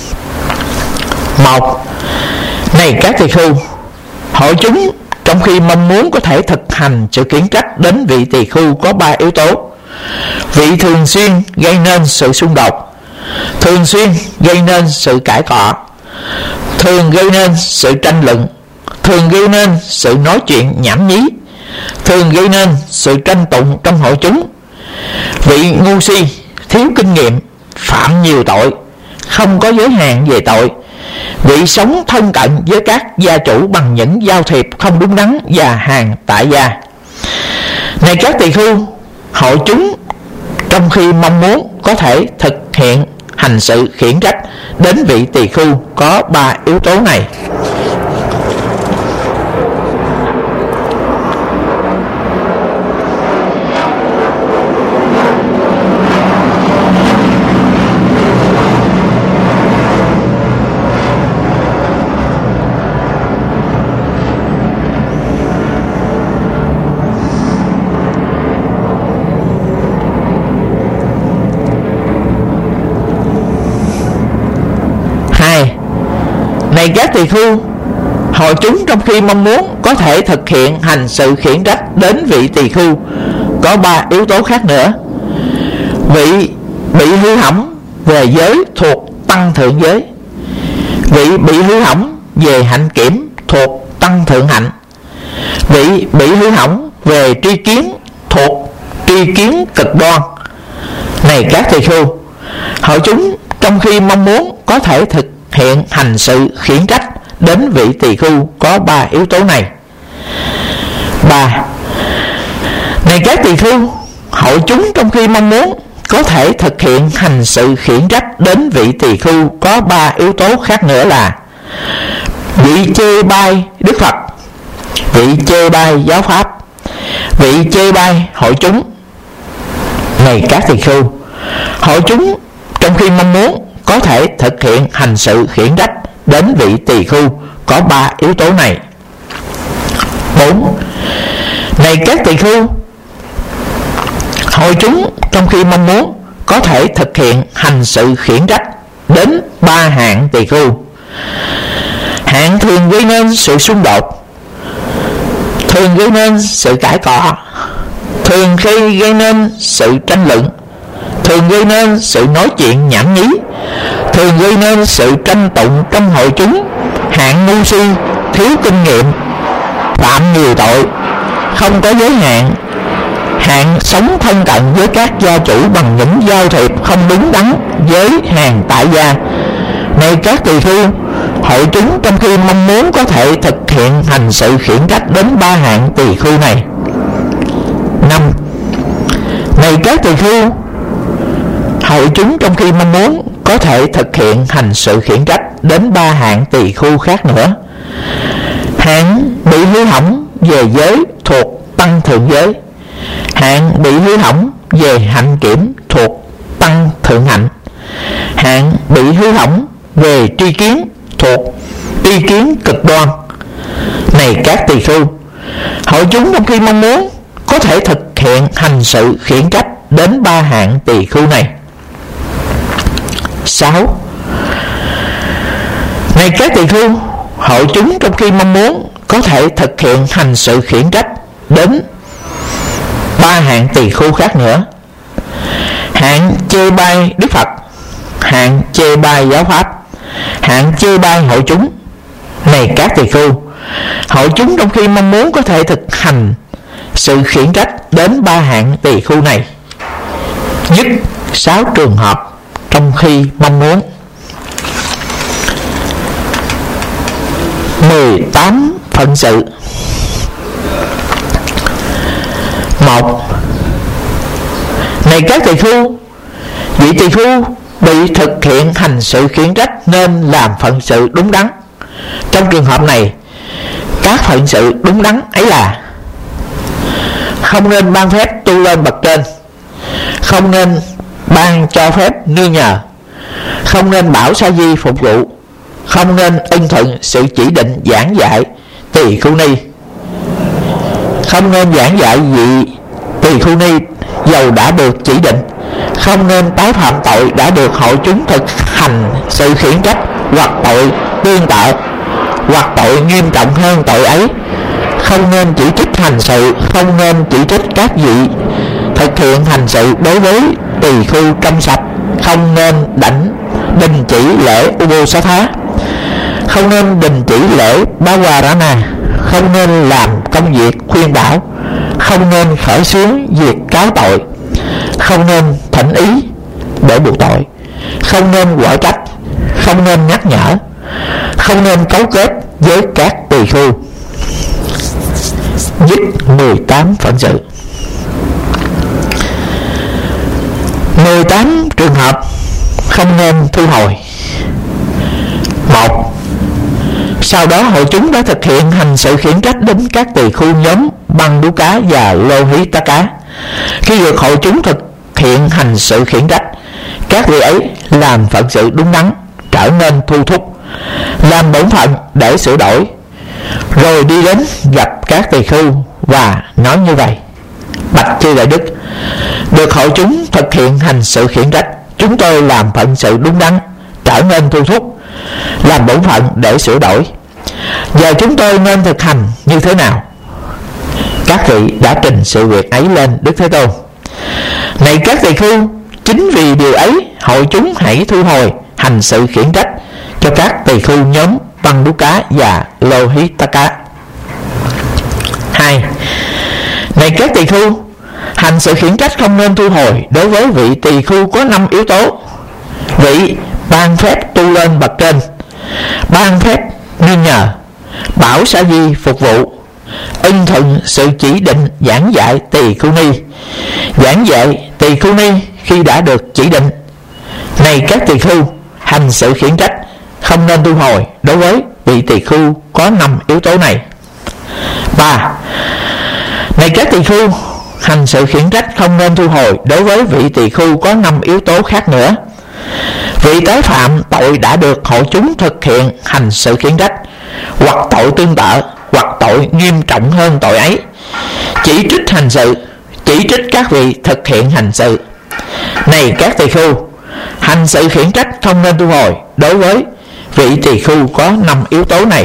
1. Này các tỳ khưu, hội chúng trong khi mong muốn có thể thực hành sự khiển trách đến vị tỳ khưu có 3 yếu tố. Vị thường xuyên gây nên sự xung đột, thường xuyên gây nên sự cãi cọ, thường gây nên sự tranh luận, thường gây nên sự nói chuyện nhảm nhí, thường gây nên sự tranh tụng trong hội chúng. Vị ngu si, thiếu kinh nghiệm, phạm nhiều tội, không có giới hạn về tội. Vị sống thân cận với các gia chủ bằng những giao thiệp không đúng đắn và hàng tại gia. Này các tỳ khưu, hội chúng trong khi mong muốn có thể thực hiện hành sự khiển trách đến vị tỳ khưu có 3 yếu tố này. Này các tỳ khưu, hội chúng trong khi mong muốn có thể thực hiện hành sự khiển trách đến vị tỳ khưu có 3 yếu tố khác nữa. Vị bị hư hỏng về giới thuộc tăng thượng giới, vị bị hư hỏng về hạnh kiểm thuộc tăng thượng hạnh, vị bị hư hỏng về tri kiến thuộc tri kiến cực đoan. Này các tỳ khưu, hội chúng trong khi mong muốn có thể thực hiện hành sự khiển trách đến vị tỳ khưu có 3 yếu tố này. 3. Này các tỳ khưu, hội chúng trong khi mong muốn có thể thực hiện hành sự khiển trách đến vị tỳ khưu có 3 yếu tố khác nữa là: vị chê bai Đức Phật, vị chê bai giáo pháp, vị chê bai hội chúng. Này các tỳ khưu, hội chúng trong khi mong muốn có thể thực hiện hành sự khiển trách đến vị tỳ khưu có 3 yếu tố này. 4. Này các tỳ khưu, hội chúng trong khi mong muốn có thể thực hiện hành sự khiển trách đến 3 hạng tỳ khưu. Hạng thường gây nên sự xung đột, thường gây nên sự cãi cọ, thường gây nên sự tranh luận, thường gây nên sự nói chuyện nhảm nhí, thường gây nên sự tranh tụng trong hội chúng. Hạng ngu si, thiếu kinh nghiệm, phạm nhiều tội, không có giới hạn. Hạng sống thân cận với các gia chủ bằng những giao thiệp không đúng đắn với hàng tại gia. Này các tỳ khưu, hội chúng trong khi mong muốn có thể thực hiện hành sự khiển trách đến 3 hạng tỳ khưu này. 5. Này các tỳ khưu, hội chúng trong khi mong muốn có thể thực hiện hành sự khiển trách đến 3 hạng tỳ khưu khác nữa. Hạng bị hư hỏng về giới thuộc tăng thượng giới, hạng bị hư hỏng về hạnh kiểm thuộc tăng thượng hạnh, hạng bị hư hỏng về tri kiến thuộc tri kiến cực đoan. Này các tỳ khưu, hội chúng trong khi mong muốn có thể thực hiện hành sự khiển trách đến 3 hạng tỳ khưu này. 6. Này các tỳ khưu, Hội chúng trong khi mong muốn có thể thực hiện hành sự khiển trách đến 3 hạng tỳ khưu khác nữa: hạng chê bai Đức Phật, hạng chê bai giáo pháp, hạng chê bai hội chúng. Này các tỳ khưu, hội chúng trong khi mong muốn có thể thực hành sự khiển trách đến 3 hạng tỳ khưu này, dứt 6 trường hợp trong khi mong muốn. 18 phận sự. 1. Này các tỳ khưu, vị tỳ khưu bị thực hiện hành sự khiển trách nên làm phận sự đúng đắn. Trong trường hợp này, các phận sự đúng đắn ấy là: không nên ban phép tu lên bậc trên, không nên ban cho phép nương nhờ, không nên bảo sa di phục vụ, không nên ưng thuận sự chỉ định giảng dạy tỳ khưu ni, không nên giảng dạy vị tỳ khưu ni dầu đã được chỉ định, không nên tái phạm tội đã được hội chúng thực hành sự khiển trách, hoặc tội tương tự, hoặc tội nghiêm trọng hơn tội ấy, không nên chỉ trích hành sự, không nên chỉ trích các vị thực hiện hành sự đối với tỳ khưu trong sạch, không nên đình chỉ lễ Ubosatha, không nên đình chỉ lễ Bawarana, không nên làm công việc khuyên bảo, không nên khởi xướng việc cáo tội, không nên thỉnh ý để buộc tội, không nên quở trách, không nên nhắc nhở, không nên cấu kết với các tỳ khưu. Dứt 18 phận sự. 18 trường hợp không nên thu hồi. 1. Sau đó hội chúng đã thực hiện hành sự khiển trách đến các tỳ khưu nhóm Bandhuka và Lohitaka. Khi được hội chúng thực hiện hành sự khiển trách, các vị ấy làm phận sự đúng đắn, trở nên thu thúc, làm bổn phận để sửa đổi, rồi đi đến gặp các tỳ khưu và nói như vậy: bạch chư đại đức, được hội chúng thực hiện hành sự khiển trách, chúng tôi làm phận sự đúng đắn, trở nên thu thúc, làm bổn phận để sửa đổi. Giờ chúng tôi nên thực hành như thế nào? Các vị đã trình sự việc ấy lên Đức Thế Tôn. Này các tỳ khưu, chính vì điều ấy, hội chúng hãy thu hồi hành sự khiển trách cho các tỳ khưu nhóm Bandhuka và Lohitaka. 2. Này các tỳ khưu, hành sự khiển trách không nên thu hồi đối với vị tỳ khưu có 5 yếu tố: vị ban phép tu lên bậc trên, ban phép nương nhờ, bảo sa di phục vụ, ưng thuận sự chỉ định giảng dạy tỳ khưu ni, giảng dạy tỳ khưu ni khi đã được chỉ định. Này các tỳ khưu, hành sự khiển trách không nên thu hồi đối với vị tỳ khưu có 5 yếu tố này. 3. Này các tỳ khưu, hành sự khiển trách không nên thu hồi đối với vị tỳ khưu có 5 yếu tố khác nữa: vị tái phạm tội đã được hội chúng thực hiện hành sự khiển trách, hoặc tội tương tự, hoặc tội nghiêm trọng hơn tội ấy, chỉ trích hành sự, chỉ trích các vị thực hiện hành sự. Này các tỳ khưu, hành sự khiển trách không nên thu hồi đối với vị tỳ khưu có 5 yếu tố này.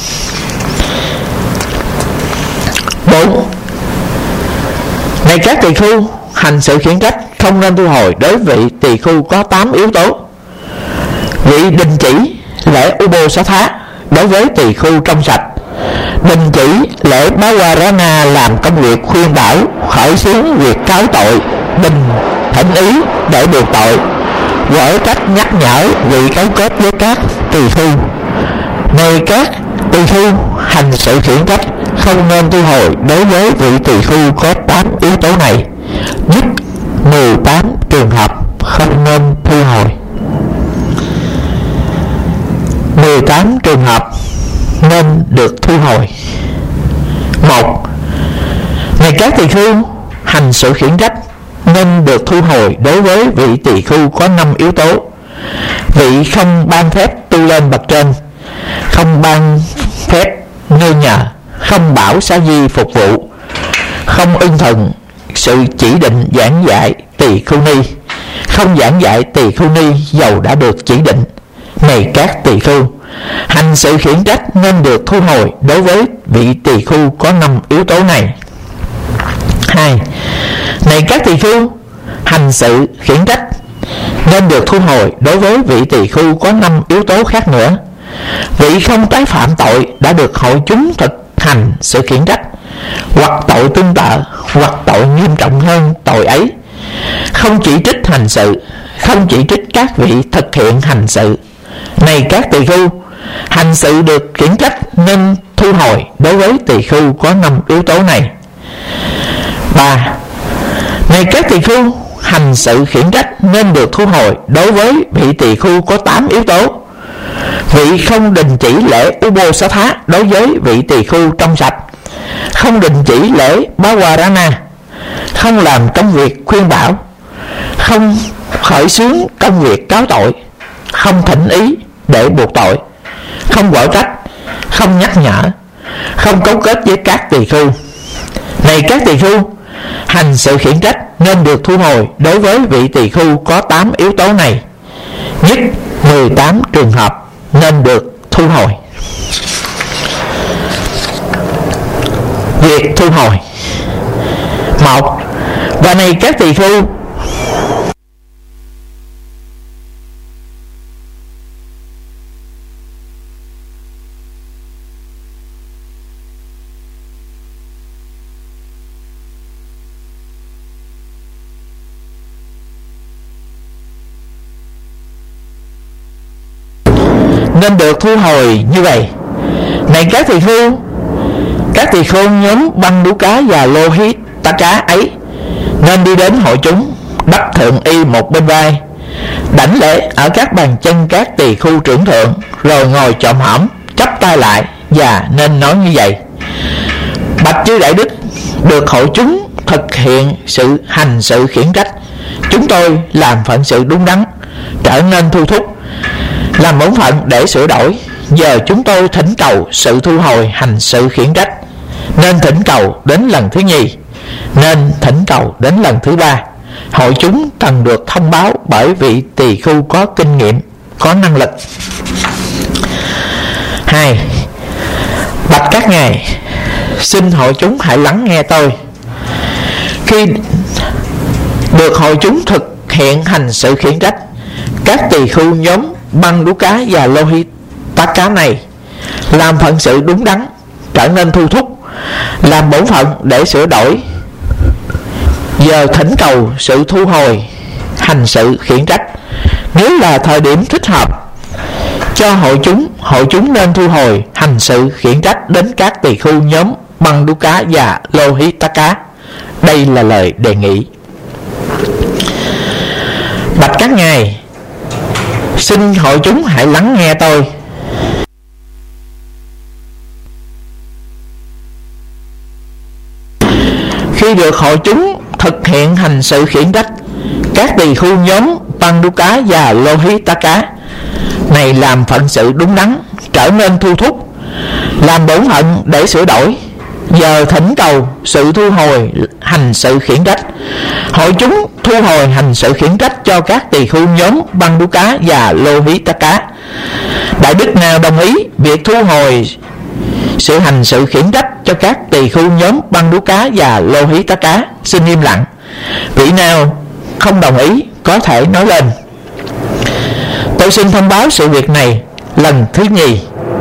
4. Này các tỳ khưu, hành sự khiển trách không nên thu hồi đối với vị tỳ khưu có 8 yếu tố: vị đình chỉ lễ Ubosatha đối với tỳ khưu trong sạch, đình chỉ lễ Bawarana làm công việc khuyên bảo, khởi xướng việc cáo tội, thỉnh ý để buộc tội, quở trách nhắc nhở vị cấu kết với các tỳ khưu. Này các tỳ khưu, hành sự khiển trách không nên thu hồi đối với vị tỳ khưu có 8 yếu tố này. Dứt 18 trường hợp không nên thu hồi. 18 trường hợp nên được thu hồi. 1. Này các tỳ khưu, hành sự khiển trách nên được thu hồi đối với vị tỳ khưu có 5 yếu tố: vị không ban phép tu lên bậc trên, không ban phép nương nhờ, không bảo sa di phục vụ, không ưng thuận sự chỉ định giảng dạy tỳ khưu ni, không giảng dạy tỳ khưu ni dầu đã được chỉ định. Này các tỳ khưu, hành sự khiển trách nên được thu hồi đối với vị tỳ khưu có 5 yếu tố này. 2. Này các tỳ khưu, hành sự khiển trách nên được thu hồi đối với vị tỳ khưu có 5 yếu tố khác nữa. Vị không tái phạm tội đã được hội chúng thực hành sự khiển trách, hoặc tội tương tự hoặc tội nghiêm trọng hơn tội ấy, không chỉ trích hành sự, không chỉ trích các vị thực hiện hành sự. Này các tỳ khưu, hành sự được khiển trách nên thu hồi đối với tỳ khưu có 5 yếu tố này. 3. Này các tỳ khưu, hành sự khiển trách nên được thu hồi đối với vị tỳ khưu có 8 yếu tố. Vị không đình chỉ lễ Ubosatha đối với vị tỳ khưu trong sạch, không đình chỉ lễ Bawarana, không làm công việc khuyên bảo, không khởi xướng công việc cáo tội, không thỉnh ý để buộc tội, không quở trách, không nhắc nhở, không cấu kết với các tỳ khưu. Này các tỳ khưu, hành sự khiển trách nên được thu hồi đối với vị tỳ khưu có 8 yếu tố này. Nhất 18 trường hợp nên được thu hồi. Việc thu hồi. 1. Và này các tỳ khưu, nên được thu hồi như vậy. Này các tỳ khưu nhóm Bandhuka và Lohitaka ấy nên đi đến hội chúng, đắp thượng y một bên vai, đảnh lễ ở các bàn chân các tỳ khưu trưởng thượng, rồi ngồi chồm hõm chắp tay lại, và nên nói như vậy: Bạch chư đại đức, được hội chúng thực hiện sự hành sự khiển trách, chúng tôi làm phận sự đúng đắn, trở nên thu thúc, làm bổn phận để sửa đổi. Giờ chúng tôi thỉnh cầu sự thu hồi hành sự khiển trách, nên thỉnh cầu đến lần thứ nhì, nên thỉnh cầu đến lần thứ ba. Hội chúng cần được thông báo bởi vị tỳ khưu có kinh nghiệm, có năng lực. 2. Bạch các ngài, xin hội chúng hãy lắng nghe tôi. Khi được hội chúng thực hiện hành sự khiển trách, các tỳ khưu nhóm Bandhuka và Lohitaka này làm phận sự đúng đắn, trở nên thu thúc, làm bổn phận để sửa đổi. Giờ thỉnh cầu sự thu hồi hành sự khiển trách. Nếu là thời điểm thích hợp cho hội chúng nên thu hồi hành sự khiển trách đến các tỳ khưu nhóm Bandhuka và Lohitaka. Đây là lời đề nghị. Bạch các ngài, xin hội chúng hãy lắng nghe tôi. Khi được hội chúng thực hiện hành sự khiển trách, các tỳ khưu nhóm Bandhuka và Lohitaka này làm phận sự đúng đắn, trở nên thu thúc, làm bổn phận để sửa đổi. Giờ thỉnh cầu sự thu hồi hành sự khiển trách. Hội chúng thu hồi hành sự khiển trách cho các tỳ khưu nhóm Bandhuka và Lohitaka. Đại đức nào đồng ý việc thu hồi sự hành sự khiển trách cho các tỳ khưu nhóm Bandhuka và Lohitaka, xin im lặng. Vị nào không đồng ý có thể nói lên. Tôi xin thông báo sự việc này lần thứ nhì.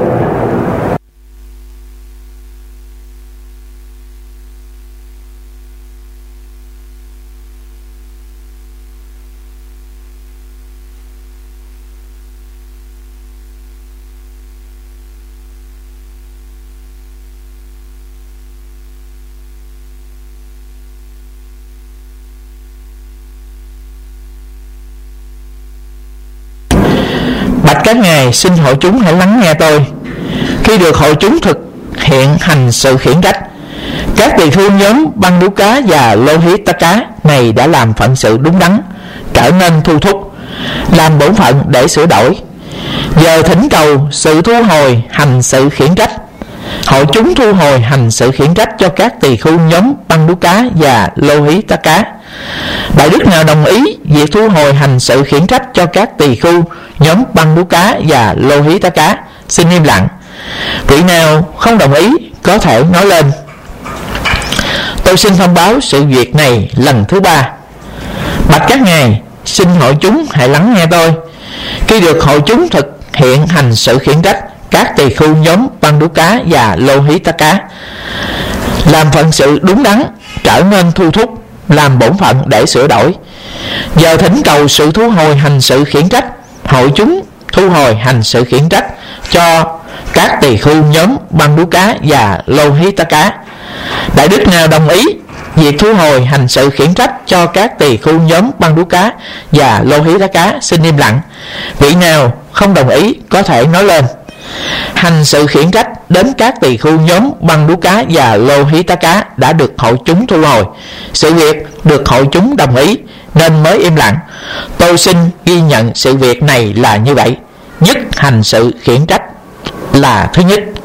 Bạch các ngài, xin hội chúng hãy lắng nghe tôi. Khi được hội chúng thực hiện hành sự khiển trách, các tỳ khưu nhóm Bandhuka và Lohitaka này đã làm phận sự đúng đắn, trở nên thu thúc, làm bổn phận để sửa đổi. Giờ thỉnh cầu sự thu hồi hành sự khiển trách. Hội chúng thu hồi hành sự khiển trách cho các tỳ khưu nhóm Bandhuka và Lohitaka. Đại đức nào đồng ý việc thu hồi hành sự khiển trách cho các tỳ khưu nhóm Bandhuka và Lohitaka, xin im lặng. Vị nào không đồng ý có thể nói lên. Tôi xin thông báo sự việc này lần thứ 3. Bạch các ngài, xin hội chúng hãy lắng nghe tôi. Khi được hội chúng thực hiện hành sự khiển trách các tỳ khưu nhóm Bandhuka và Lohitaka làm phận sự đúng đắn, trở nên thu thúc làm bổn phận để sửa đổi. Giờ thỉnh cầu sự thu hồi hành sự khiển trách, hội chúng thu hồi hành sự khiển trách cho các tỳ khưu nhóm Bandhuka và Lohitaka. Đại đức nào đồng ý việc thu hồi hành sự khiển trách cho các tỳ khưu nhóm Bandhuka và Lohitaka xin im lặng. Vị nào không đồng ý có thể nói lên. Hành sự khiển trách đến các tỳ khưu nhóm Bandhuka và Lohitaka đã được hội chúng thu hồi. Sự việc được hội chúng đồng ý nên mới im lặng. Tôi xin ghi nhận sự việc này là như vậy. Nhất hành sự khiển trách là thứ nhất.